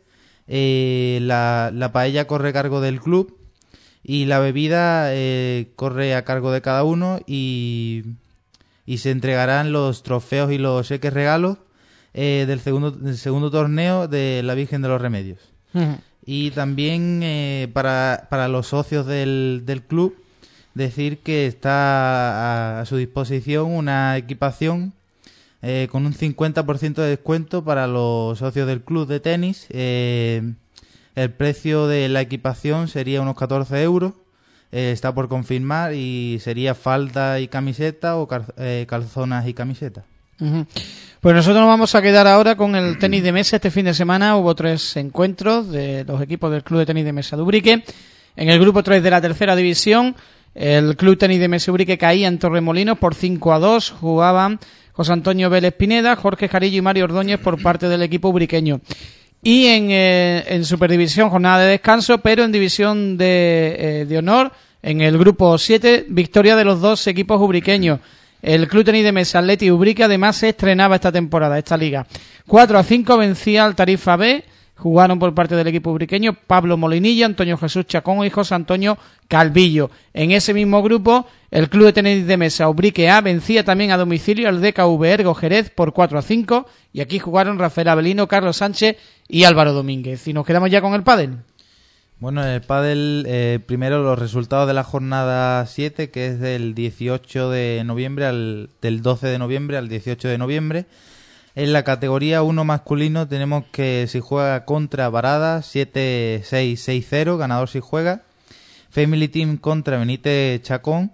La paella corre a cargo del club y la bebida corre a cargo de cada uno y se entregarán los trofeos y los cheques regalos del segundo torneo de la Virgen de los Remedios. Y también para los socios del club, decir que está a su disposición una equipación con un 50% de descuento para los socios del club de tenis. El precio de la equipación sería unos 14 euros. Está por confirmar y sería falda y camiseta o calzonas y camiseta. Pues nosotros nos vamos a quedar ahora con el tenis de mesa. Este fin de semana hubo 3 encuentros de los equipos del Club de Tenis de Mesa de Ubrique. En el grupo 3 de la tercera división, el Club Tenis de Mesa Ubrique caía en Torremolinos por 5-2. Jugaban José Antonio Vélez Pineda, Jorge Jarillo y Mario Ordóñez por parte del equipo ubriqueño. Y en Superdivisión, jornada de descanso, pero en división de honor, en el grupo 7, victoria de los 2 equipos ubriqueños. El Club Tenis de Mesa Atleti Ubrique además se estrenaba esta temporada, esta liga. 4-5 vencía al Tarifa B. Jugaron por parte del equipo ubriqueño Pablo Molinilla, Antonio Jesús Chacón y José Antonio Calvillo. En ese mismo grupo, el Club de Tenis de Mesa Ubrique A vencía también a domicilio al DKV Ergo Jerez por 4-5. Y aquí jugaron Rafael Avelino, Carlos Sánchez y Álvaro Domínguez. Y nos quedamos ya con el pádel. Bueno, en el pádel, primero los resultados de la jornada 7, que es del 18 de noviembre del 12 de noviembre al 18 de noviembre. En la categoría 1 masculino tenemos que si juega contra Barada, 7-6-6-0, ganador si juega. Family Team contra Benítez Chacón,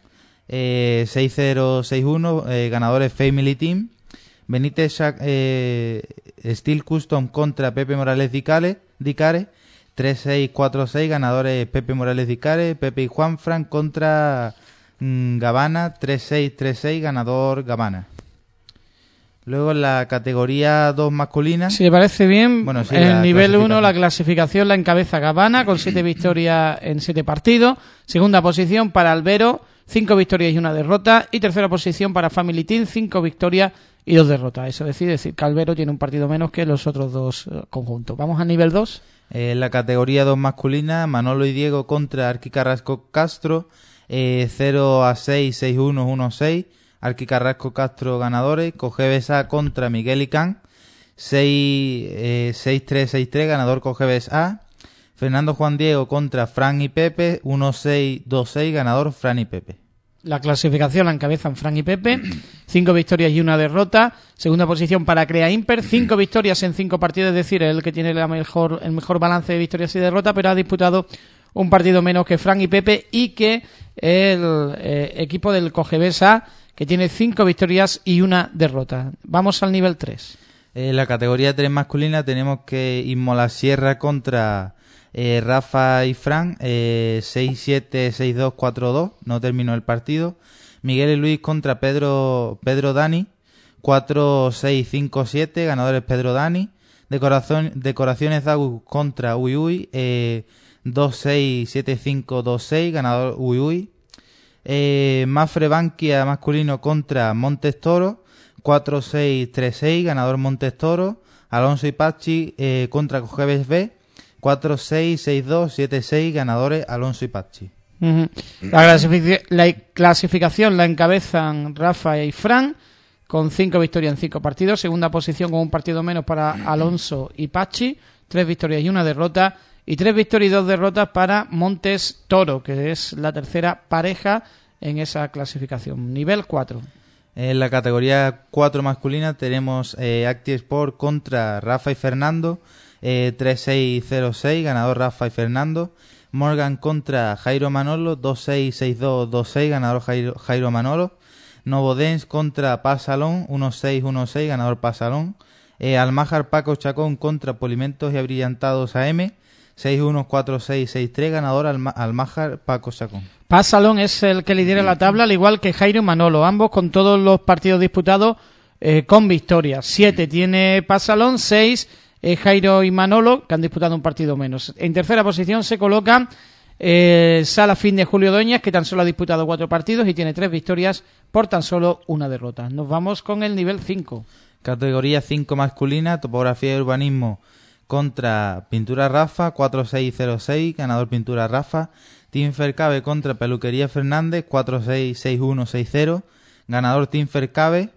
6-0-6-1, ganadores Family Team. Benítez Steel Custom contra Pepe Morales Dicare, 3-6-4-6, ganadores Pepe Morales Dicare. Pepe y Juanfran contra Gavana, 3-6-3-6, ganador Gavana. Luego en la categoría 2 masculina. Si le parece bien, bueno, sí, en el nivel 1 la clasificación la encabeza Gavana con 7 victorias en 7 partidos. Segunda posición para Albero, 5 victorias y 1 derrota. Y tercera posición para Family Team, 5 victorias y 2 derrotas. Eso es decir que Albero tiene un partido menos que los otros 2 conjuntos. Vamos al nivel 2. En la categoría 2 masculina, Manolo y Diego contra Arqui Carrasco Castro, 0-6, 6-1, 1-6. Arqui Carrasco Castro ganadores. Cogebes A contra Miguel y Can, 6-3, 6-3, ganador Cogebes A. Fernando Juan Diego contra Fran y Pepe, 1-6, 2-6, ganador Fran y Pepe. La clasificación la encabezan Fran y Pepe, 5 victorias y 1 derrota. Segunda posición para Crea Imper, 5 victorias en 5 partidos, es decir, el que tiene el mejor balance de victorias y derrotas, pero ha disputado un partido menos que Fran y Pepe y que el equipo del Cogebes A, que tiene 5 victorias y 1 derrota. Vamos al nivel 3. En la categoría 3 masculina tenemos que Inmola Sierra contra Rafa y Fran 6-7, 6-2, 4-2, no terminó el partido. Miguel y Luis contra Pedro Dani 4-6, 5-7, ganadores Pedro Dani. Decoraciones Dagu contra Uy Uy 2-6, 7-5, 2-6, ganador Uy Uy. Mafre Bankia masculino contra Montes Toro 4-6, 3-6, ganador Montes Toro. Alonso y Pachi contra Cojeves B 4-6, 6-2, 7-6, ganadores Alonso y Pachi. La clasificación la encabezan Rafa y Fran con 5 victorias en 5 partidos. Segunda posición con un partido menos para Alonso y Pachi, 3 victorias y 1 derrota. Y 3 victorias y 2 derrotas para Montes Toro, que es la tercera pareja en esa clasificación. Nivel 4. En la categoría 4 masculina tenemos ActiSport contra Rafa y Fernando 3-6, 0-6, ganador Rafa y Fernando. Morgan contra Jairo Manolo 2-6, 6-2, 2-6, ganador Jairo Manolo. Novodens contra Pasalón 1-6, 1-6, ganador Pasalón. Almájar Paco Chacón contra Polimentos y Abrillantados AM 6-1, 4-6, 6-3, ganador Almájar Paco Chacón. Pasalón es el que lidera la tabla, al igual que Jairo Manolo, ambos con todos los partidos disputados con victorias. 7 tiene Pasalón, 6 Jairo y Manolo, que han disputado un partido menos. En tercera posición se coloca Sala Fin de Julio Doñas, que tan solo ha disputado 4 partidos y tiene 3 victorias por tan solo 1 derrota. Nos vamos con el nivel 5. Categoría 5 masculina, topografía y urbanismo contra Pintura Rafa 4-6, 0-6, ganador Pintura Rafa. Team Fercabe contra Peluquería Fernández 4-6, 6-1, 6-0, ganador Team Fercabe.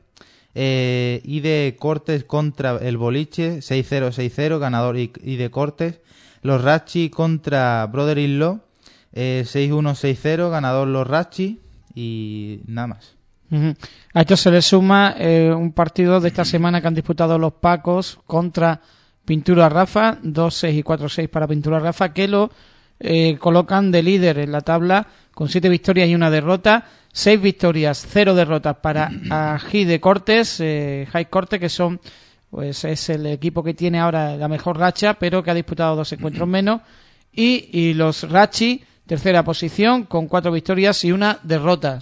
Y de Cortes contra el Boliche 6-0, 6-0, ganador y de Cortes. Los Rachi contra Brother in Law 6-1, 6-0, ganador Los Rachi. Y nada más. A esto se le suma un partido de esta semana que han disputado los Pacos contra Pintura Rafa, 2-6 y 4-6 para Pintura Rafa, que lo colocan de líder en la tabla con 7 victorias y 1 derrota. 6 victorias, 0 derrotas para Ají de Cortes, Jai Cortes, que son, pues es el equipo que tiene ahora la mejor racha, pero que ha disputado 2 encuentros menos. Y los Rachi, tercera posición, con 4 victorias y 1 derrota.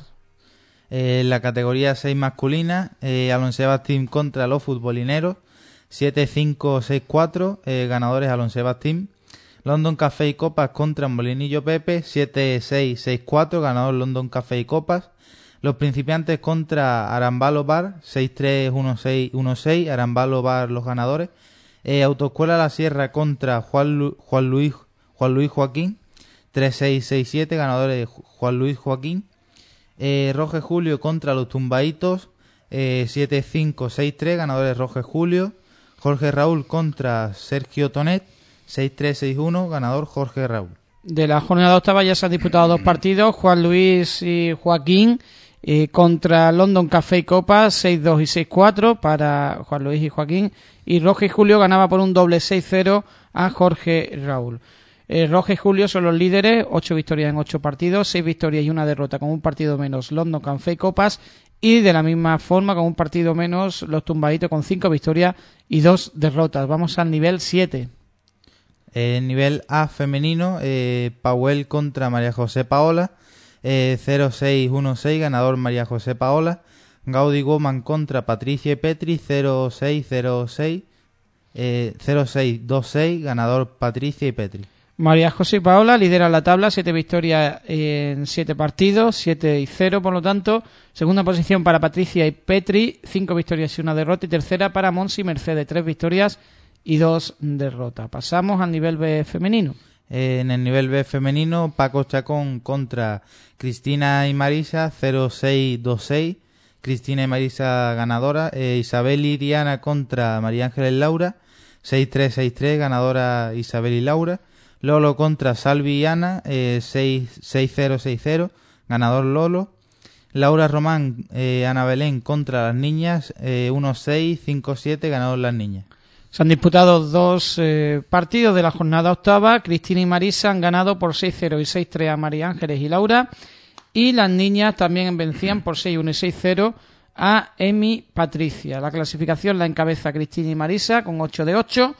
La categoría 6 masculina, Alonsebas Team contra los futbolineros, 7-5, 6-4, ganadores Alonsebas Team. London Café y Copas contra Molinillo Pepe, 7-6, 6-4, ganador London Café y Copas. Los Principiantes contra Arambalo Bar, 6-3, 1-6, 1-6, Arambalo Bar los ganadores. Autoescuela La Sierra contra Juan Luis Joaquín, 3-6, 6-7, ganadores Juan Luis Joaquín. Roge Julio contra los Tumbaitos, 7-5, 6-3, ganadores Roge Julio. Jorge Raúl contra Sergio Tonet, 6-3, 6-1, ganador Jorge Raúl. De la jornada octava ya se han disputado 2 partidos, Juan Luis y Joaquín contra London Café y Copas, 6-2 y 6-4 para Juan Luis y Joaquín, y Roge y Julio ganaba por un doble 6-0 a Jorge Raúl. Roge y Julio son los líderes, 8 victorias en 8 partidos, 6 victorias y 1 derrota con un partido menos London Café y Copas, y de la misma forma con un partido menos los Tumbaditos con 5 victorias y 2 derrotas. Vamos al nivel 7. Nivel A femenino, Pauel contra María José Paola, 0-6, 1-6, ganador María José Paola. Gaudi Woman contra Patricia y Petri, 0-6, 0-6, 0-6, 2-6, ganador Patricia y Petri. María José y Paola lidera la tabla, 7 victorias en 7 partidos, 7-0 por lo tanto. Segunda posición para Patricia y Petri, 5 victorias y 1 derrota. Y tercera para Monsi Mercedes, 3 victorias y 2 derrotas. Pasamos al nivel B femenino. En el nivel B femenino, Paco Chacón contra Cristina y Marisa, 0-6, 2-6. Cristina y Marisa ganadora. Isabel y Diana contra María Ángeles Laura, 6-3, 6-3, ganadora Isabel y Laura. Lolo contra Salvi y Ana, 6-0, 6-0, ganador Lolo. Laura Román, Ana Belén contra las niñas, 1-6, 5-7, ganador las niñas. Se han disputado 2 partidos de la jornada octava. Cristina y Marisa han ganado por 6-0 y 6-3 a María Ángeles y Laura. Y las niñas también vencían por 6-1 y 6-0 a Emi Patricia. La clasificación la encabeza Cristina y Marisa con 8 de 8.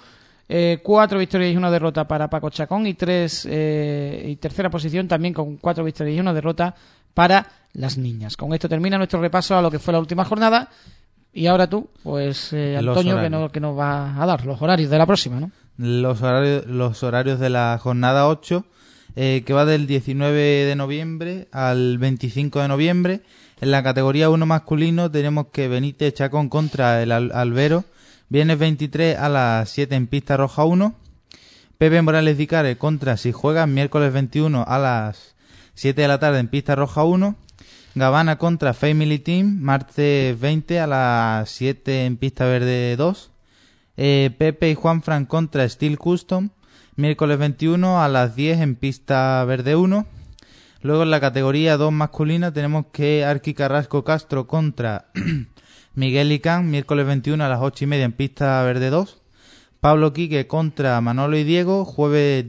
4 victorias y 1 derrota para Paco Chacón y tercera posición también con 4 victorias y 1 derrota para las niñas. Con esto termina nuestro repaso a lo que fue la última jornada y ahora tú, pues Antonio, que nos va a dar los horarios de la próxima, ¿no? Los horarios de la jornada 8, que va del 19 de noviembre al 25 de noviembre. En la categoría 1 masculino tenemos que Benítez Chacón contra el Albero, viernes 23 a las 7 en pista roja 1. Pepe Morales Vicares contra Si Juegas, miércoles 21 a las 7 de la tarde en pista roja 1. Gavana contra Family Team, martes 20 a las 7 en pista verde 2. Pepe y Juanfran contra Steel Custom, miércoles 21 a las 10 en pista verde 1. Luego en la categoría 2 masculina tenemos que Arqui Carrasco Castro contra Miguel Icán, miércoles 21 a las 8:30 en pista verde 2. Pablo Quique contra Manolo y Diego, jueves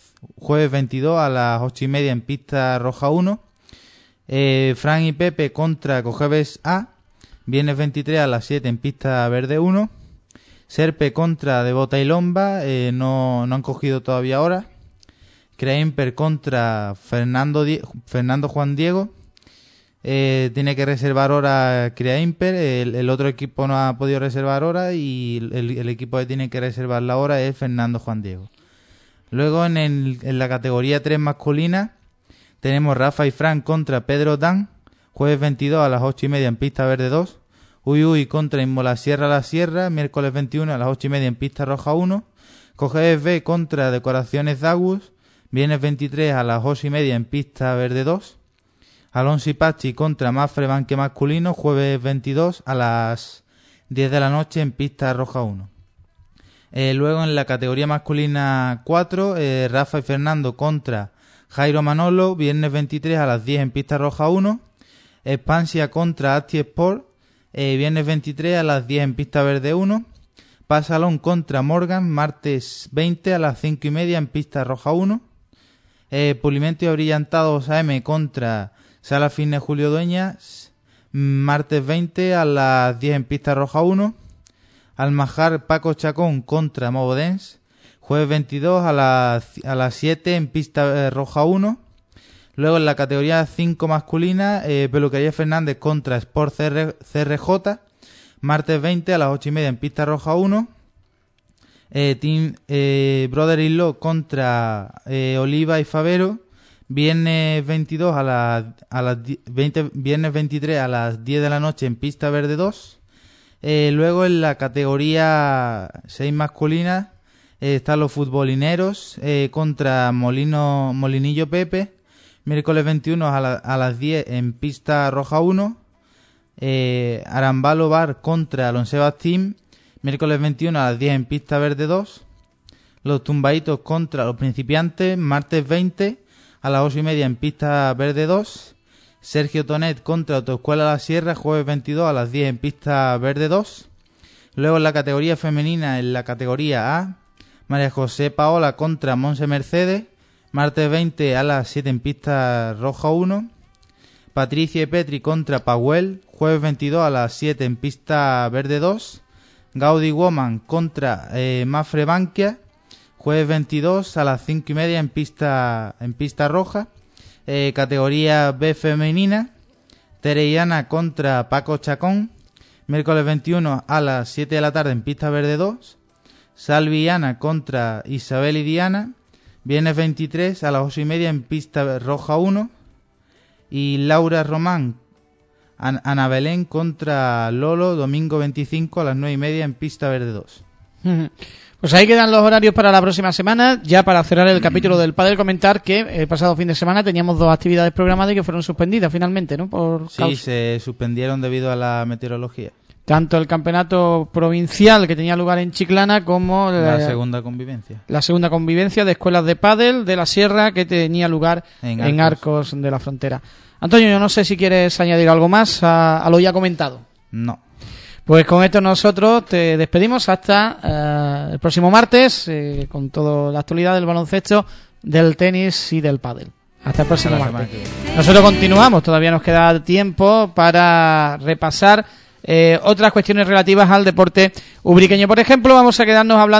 22 a las 8:30 en pista roja 1. Fran y Pepe contra Cogebes A, viernes 23 a las 7 en pista verde 1. Serpe contra Devota y Lomba, no han cogido todavía hora. Creimper contra Fernando Juan Diego, tiene que reservar hora Creimper, el otro equipo no ha podido reservar hora y el equipo que tiene que reservar la hora es Fernando Juan Diego. Luego en la categoría 3 masculina tenemos Rafa y Fran contra Pedro Dan, jueves 22 a las 8:30 en pista verde 2. Uy contra Inmola Sierra La Sierra, miércoles 21 a las 8:30 en pista roja 1. Cogedes B contra Decoraciones Dagus, viernes 23 a las 8:30 en pista verde 2. Alonso y Pachi contra Mafre Banque masculino, jueves 22 a las 10 de la noche en pista roja 1. Luego en la categoría masculina 4, Rafa y Fernando contra Jairo Manolo, viernes 23 a las 10 en pista roja 1. Expansia contra Asti Sport, viernes 23 a las 10 en pista verde 1. Pasalón contra Morgan, martes 20 a las 5:30 en pista roja 1. Pulimento y Abrillantados AM contra Sala Fitness Julio Dueñas, martes 20 a las 10 en pista roja 1. Almajar Paco Chacón contra Movodens, jueves 22 a las 7 en pista roja 1. Luego en la categoría 5 masculina, Peluquería Fernández contra Sport CRJ, martes 20 a las 8:30 en pista roja 1. Team Brother-in-Law contra Oliva y Favero, viernes 22 viernes 23 a las 10 de la noche en pista verde 2. Luego en la categoría 6 masculina están los futbolineros contra Molinillo Pepe, miércoles 21 a las 10 en pista roja 1. Arambalo Bar contra Alonsebas Team, miércoles 21 a las 10 en pista verde 2. Los Tumbaitos contra los Principiantes, martes 20 a las 8:30 en pista verde 2. Sergio Tonet contra Autoescuela La Sierra, jueves 22 a las 10 en pista verde 2. Luego en la categoría femenina, en la categoría A, María José Paola contra Monse Mercedes, martes 20 a las 7 en pista roja 1. Patricia y Petri contra Pauel, jueves 22 a las 7 en pista verde 2. Gaudi Woman contra Mafre Bankia, jueves 22 a las 5:30 en pista roja. Categoría B femenina, Tere y Ana contra Paco Chacón, miércoles 21 a las 7 de la tarde en pista verde 2. Salvi y Ana contra Isabel y Diana, viernes 23 a las 8:30 en pista roja 1. Y Laura Román, Ana Belén contra Lolo, domingo 25 a las 9:30 en pista verde 2. Pues ahí quedan los horarios para la próxima semana. Ya para cerrar el capítulo del pádel, comentar que el pasado fin de semana teníamos 2 actividades programadas y que fueron suspendidas finalmente, ¿no? Sí, se suspendieron debido a la meteorología. Tanto el campeonato provincial que tenía lugar en Chiclana como la segunda convivencia. La segunda convivencia de escuelas de pádel de la Sierra que tenía lugar en Arcos de la Frontera. Antonio, yo no sé si quieres añadir algo más a lo ya comentado. No. Pues con esto nosotros te despedimos hasta el próximo martes con toda la actualidad del baloncesto, del tenis y del pádel. Hasta el próximo martes. Nosotros continuamos, todavía nos queda tiempo para repasar otras cuestiones relativas al deporte ubriqueño. Por ejemplo, vamos a quedarnos hablando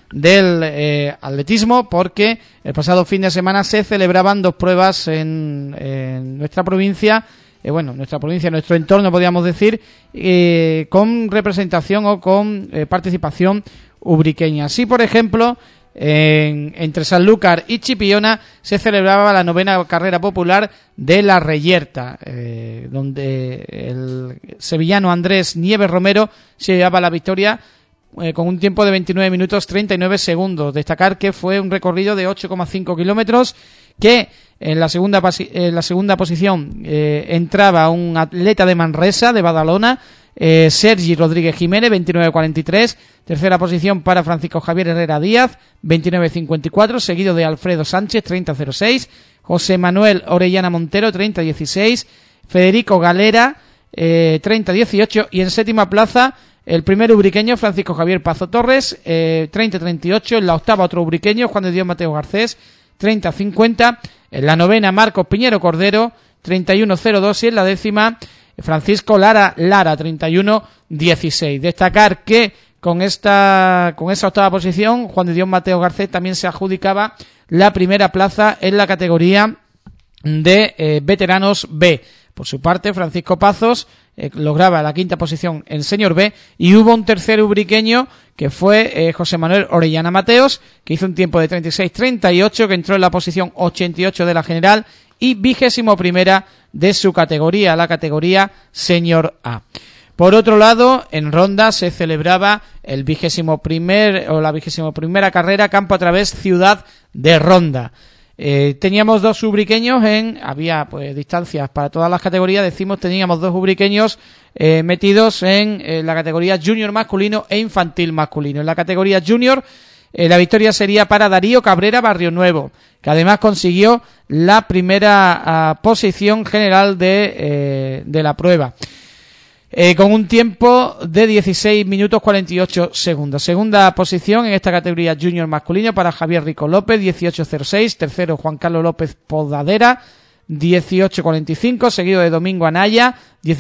del atletismo, porque el pasado fin de semana se celebraban 2 pruebas en nuestra provincia, nuestro entorno, podríamos decir, con representación o con participación ubriqueña. Así, por ejemplo, entre Sanlúcar y Chipiona se celebraba la 9ª carrera popular de la Reyerta, donde el sevillano Andrés Nieves Romero se llevaba la victoria con un tiempo de 29 minutos 39 segundos. Destacar que fue un recorrido de 8,5 kilómetros, que en la segunda posición entraba un atleta de Manresa, de Badalona, Sergi Rodríguez Jiménez, 29.43. Tercera posición para Francisco Javier Herrera Díaz, 29.54, seguido de Alfredo Sánchez, 30.06. José Manuel Orellana Montero, 30.16. Federico Galera, 30.18. Y en séptima plaza, el primer ubriqueño, Francisco Javier Pazo Torres, 30.38. En la octava, otro ubriqueño, Juan de Dios Mateo Garcés, 30.50. En la novena, Marcos Piñero Cordero, 31.02. Y en la décima, Francisco Lara 31.16. Destacar que con esa octava posición, Juan de Dios Mateo Garcés también se adjudicaba la primera plaza en la categoría de veteranos B. Por su parte, Francisco Pazos lograba la quinta posición en Senior B, y hubo un tercer ubriqueño que fue José Manuel Orellana Mateos, que hizo un tiempo de 36.38, que entró en la posición 88 de la general y 21ª de su categoría, la categoría Senior A. Por otro lado, en Ronda se celebraba la 21ª carrera Campo a Través Ciudad de Ronda. Teníamos 2 ubriqueños había distancias para todas las categorías. Teníamos 2 ubriqueños metidos en la categoría junior masculino e infantil masculino. En la categoría junior, la victoria sería para Darío Cabrera Barrio Nuevo, que además consiguió la primera posición general de la prueba, con un tiempo de 16 minutos 48 segundos. Segunda posición en esta categoría junior masculino para Javier Rico López, 18.06. Tercero, Juan Carlos López Podadera, 18.45, seguido de Domingo Anaya,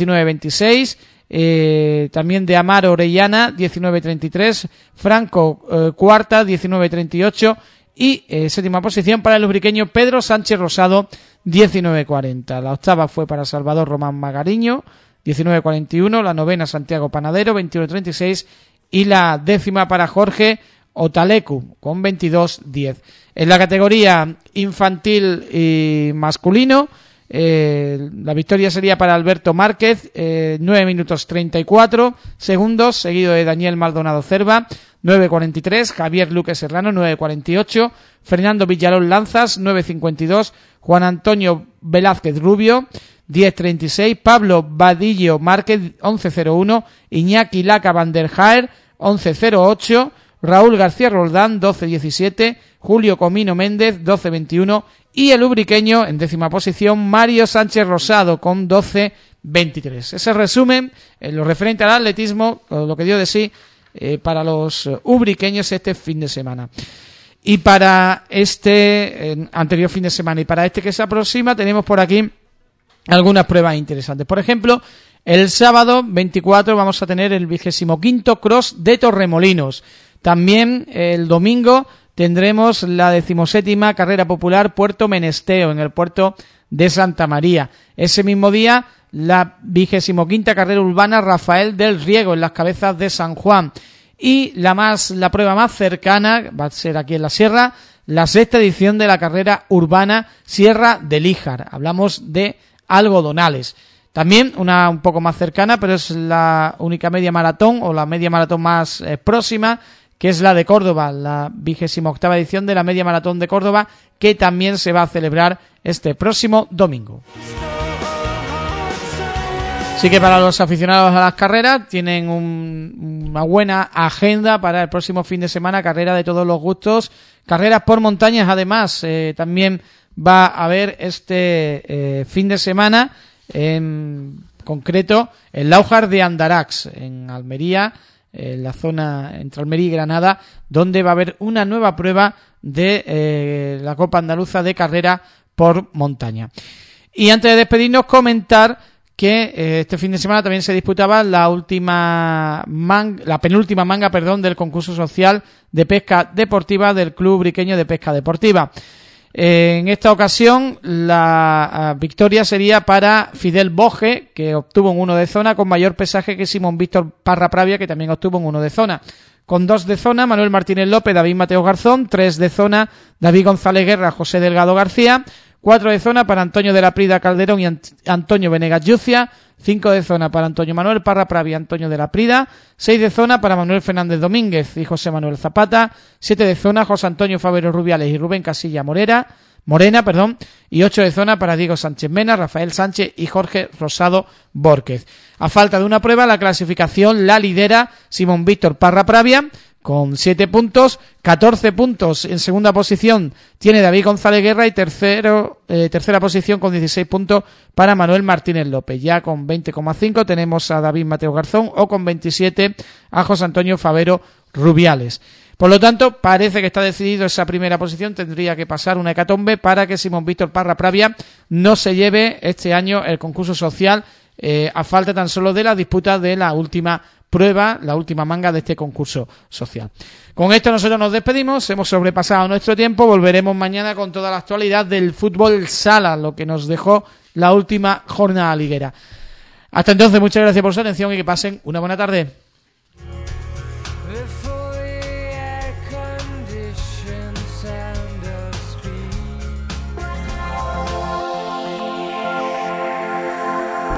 19.26. También de Amaro Orellana, 19.33. Franco cuarta, 19.38. Y séptima posición para el ubriqueño Pedro Sánchez Rosado, 19.40. La octava fue para Salvador Román Magariño, 19.41, la novena Santiago Panadero, 21.36, y la décima para Jorge Otalecu, con 22.10. En la categoría infantil y masculino, la victoria sería para Alberto Márquez, 9 minutos 34 segundos, seguido de Daniel Maldonado Cerva, 9.43, Javier Luque Serrano, 9.48, Fernando Villalón Lanzas, 9.52, Juan Antonio Velázquez Rubio, 10.36, Pablo Vadillo Márquez, 11.01, Iñaki Laca Van der Haar, 11.08, Raúl García Roldán, 12.17, Julio Comino Méndez, 12.21, y el ubriqueño en décima posición, Mario Sánchez Rosado, con 12.23. Ese resumen, lo referente al atletismo, lo que dio de sí para los ubriqueños este fin de semana. Y para este anterior fin de semana y para este que se aproxima, tenemos por aquí algunas pruebas interesantes. Por ejemplo, el sábado 24 vamos a tener el 25º Cross de Torremolinos. También el domingo tendremos la 17ª Carrera Popular Puerto Menesteo, en el puerto de Santa María. Ese mismo día, la 25ª Carrera Urbana Rafael del Riego, en las Cabezas de San Juan. Y la prueba más cercana va a ser aquí en la Sierra, la 6ª edición de la Carrera Urbana Sierra de Líjar. Hablamos de Algodonales. También una un poco más cercana, pero es la única media maratón o la media maratón más próxima, que es la de Córdoba, la 28ª edición de la media maratón de Córdoba, que también se va a celebrar este próximo domingo. Así que para los aficionados a las carreras tienen una buena agenda para el próximo fin de semana, carrera de todos los gustos, carreras por montañas. Además, también va a haber este fin de semana, en concreto, el Laujar de Andarax, en Almería, en la zona entre Almería y Granada, donde va a haber una nueva prueba de la Copa Andaluza de Carrera por Montaña. Y antes de despedirnos, comentar que este fin de semana también se disputaba la penúltima manga del concurso social de pesca deportiva del Club Briqueño de Pesca Deportiva. En esta ocasión la victoria sería para Fidel Boge, que obtuvo un 1 de zona con mayor pesaje que Simón Víctor Parra Pravia, que también obtuvo un 1 de zona. Con 2 de zona, Manuel Martínez López, David Mateo Garzón. 3 de zona, David González Guerra, José Delgado García. 4 de zona para Antonio de la Prida Calderón y Antonio Venegas Yucia. 5 de zona para Antonio Manuel Parra Pravia y Antonio de la Prida. 6 de zona para Manuel Fernández Domínguez y José Manuel Zapata. 7 de zona, José Antonio Favero Rubiales y Rubén Casilla Morena, y 8 de zona para Diego Sánchez Mena, Rafael Sánchez y Jorge Rosado Bórquez. A falta de una prueba, la clasificación la lidera Simón Víctor Parra Pravia con 7 puntos, 14 puntos en segunda posición tiene David González Guerra y tercera posición con 16 puntos para Manuel Martínez López. Ya con 20,5 tenemos a David Mateo Garzón o con 27 a José Antonio Favero Rubiales. Por lo tanto, parece que está decidido esa primera posición. Tendría que pasar una hecatombe para que Simón Víctor Parra Pravia no se lleve este año el concurso social, a falta tan solo de la disputa de la última prueba, la última manga de este concurso social. Con esto nosotros nos despedimos, hemos sobrepasado nuestro tiempo, volveremos mañana con toda la actualidad del fútbol sala, lo que nos dejó la última jornada liguera. Hasta entonces, muchas gracias por su atención y que pasen una buena tarde.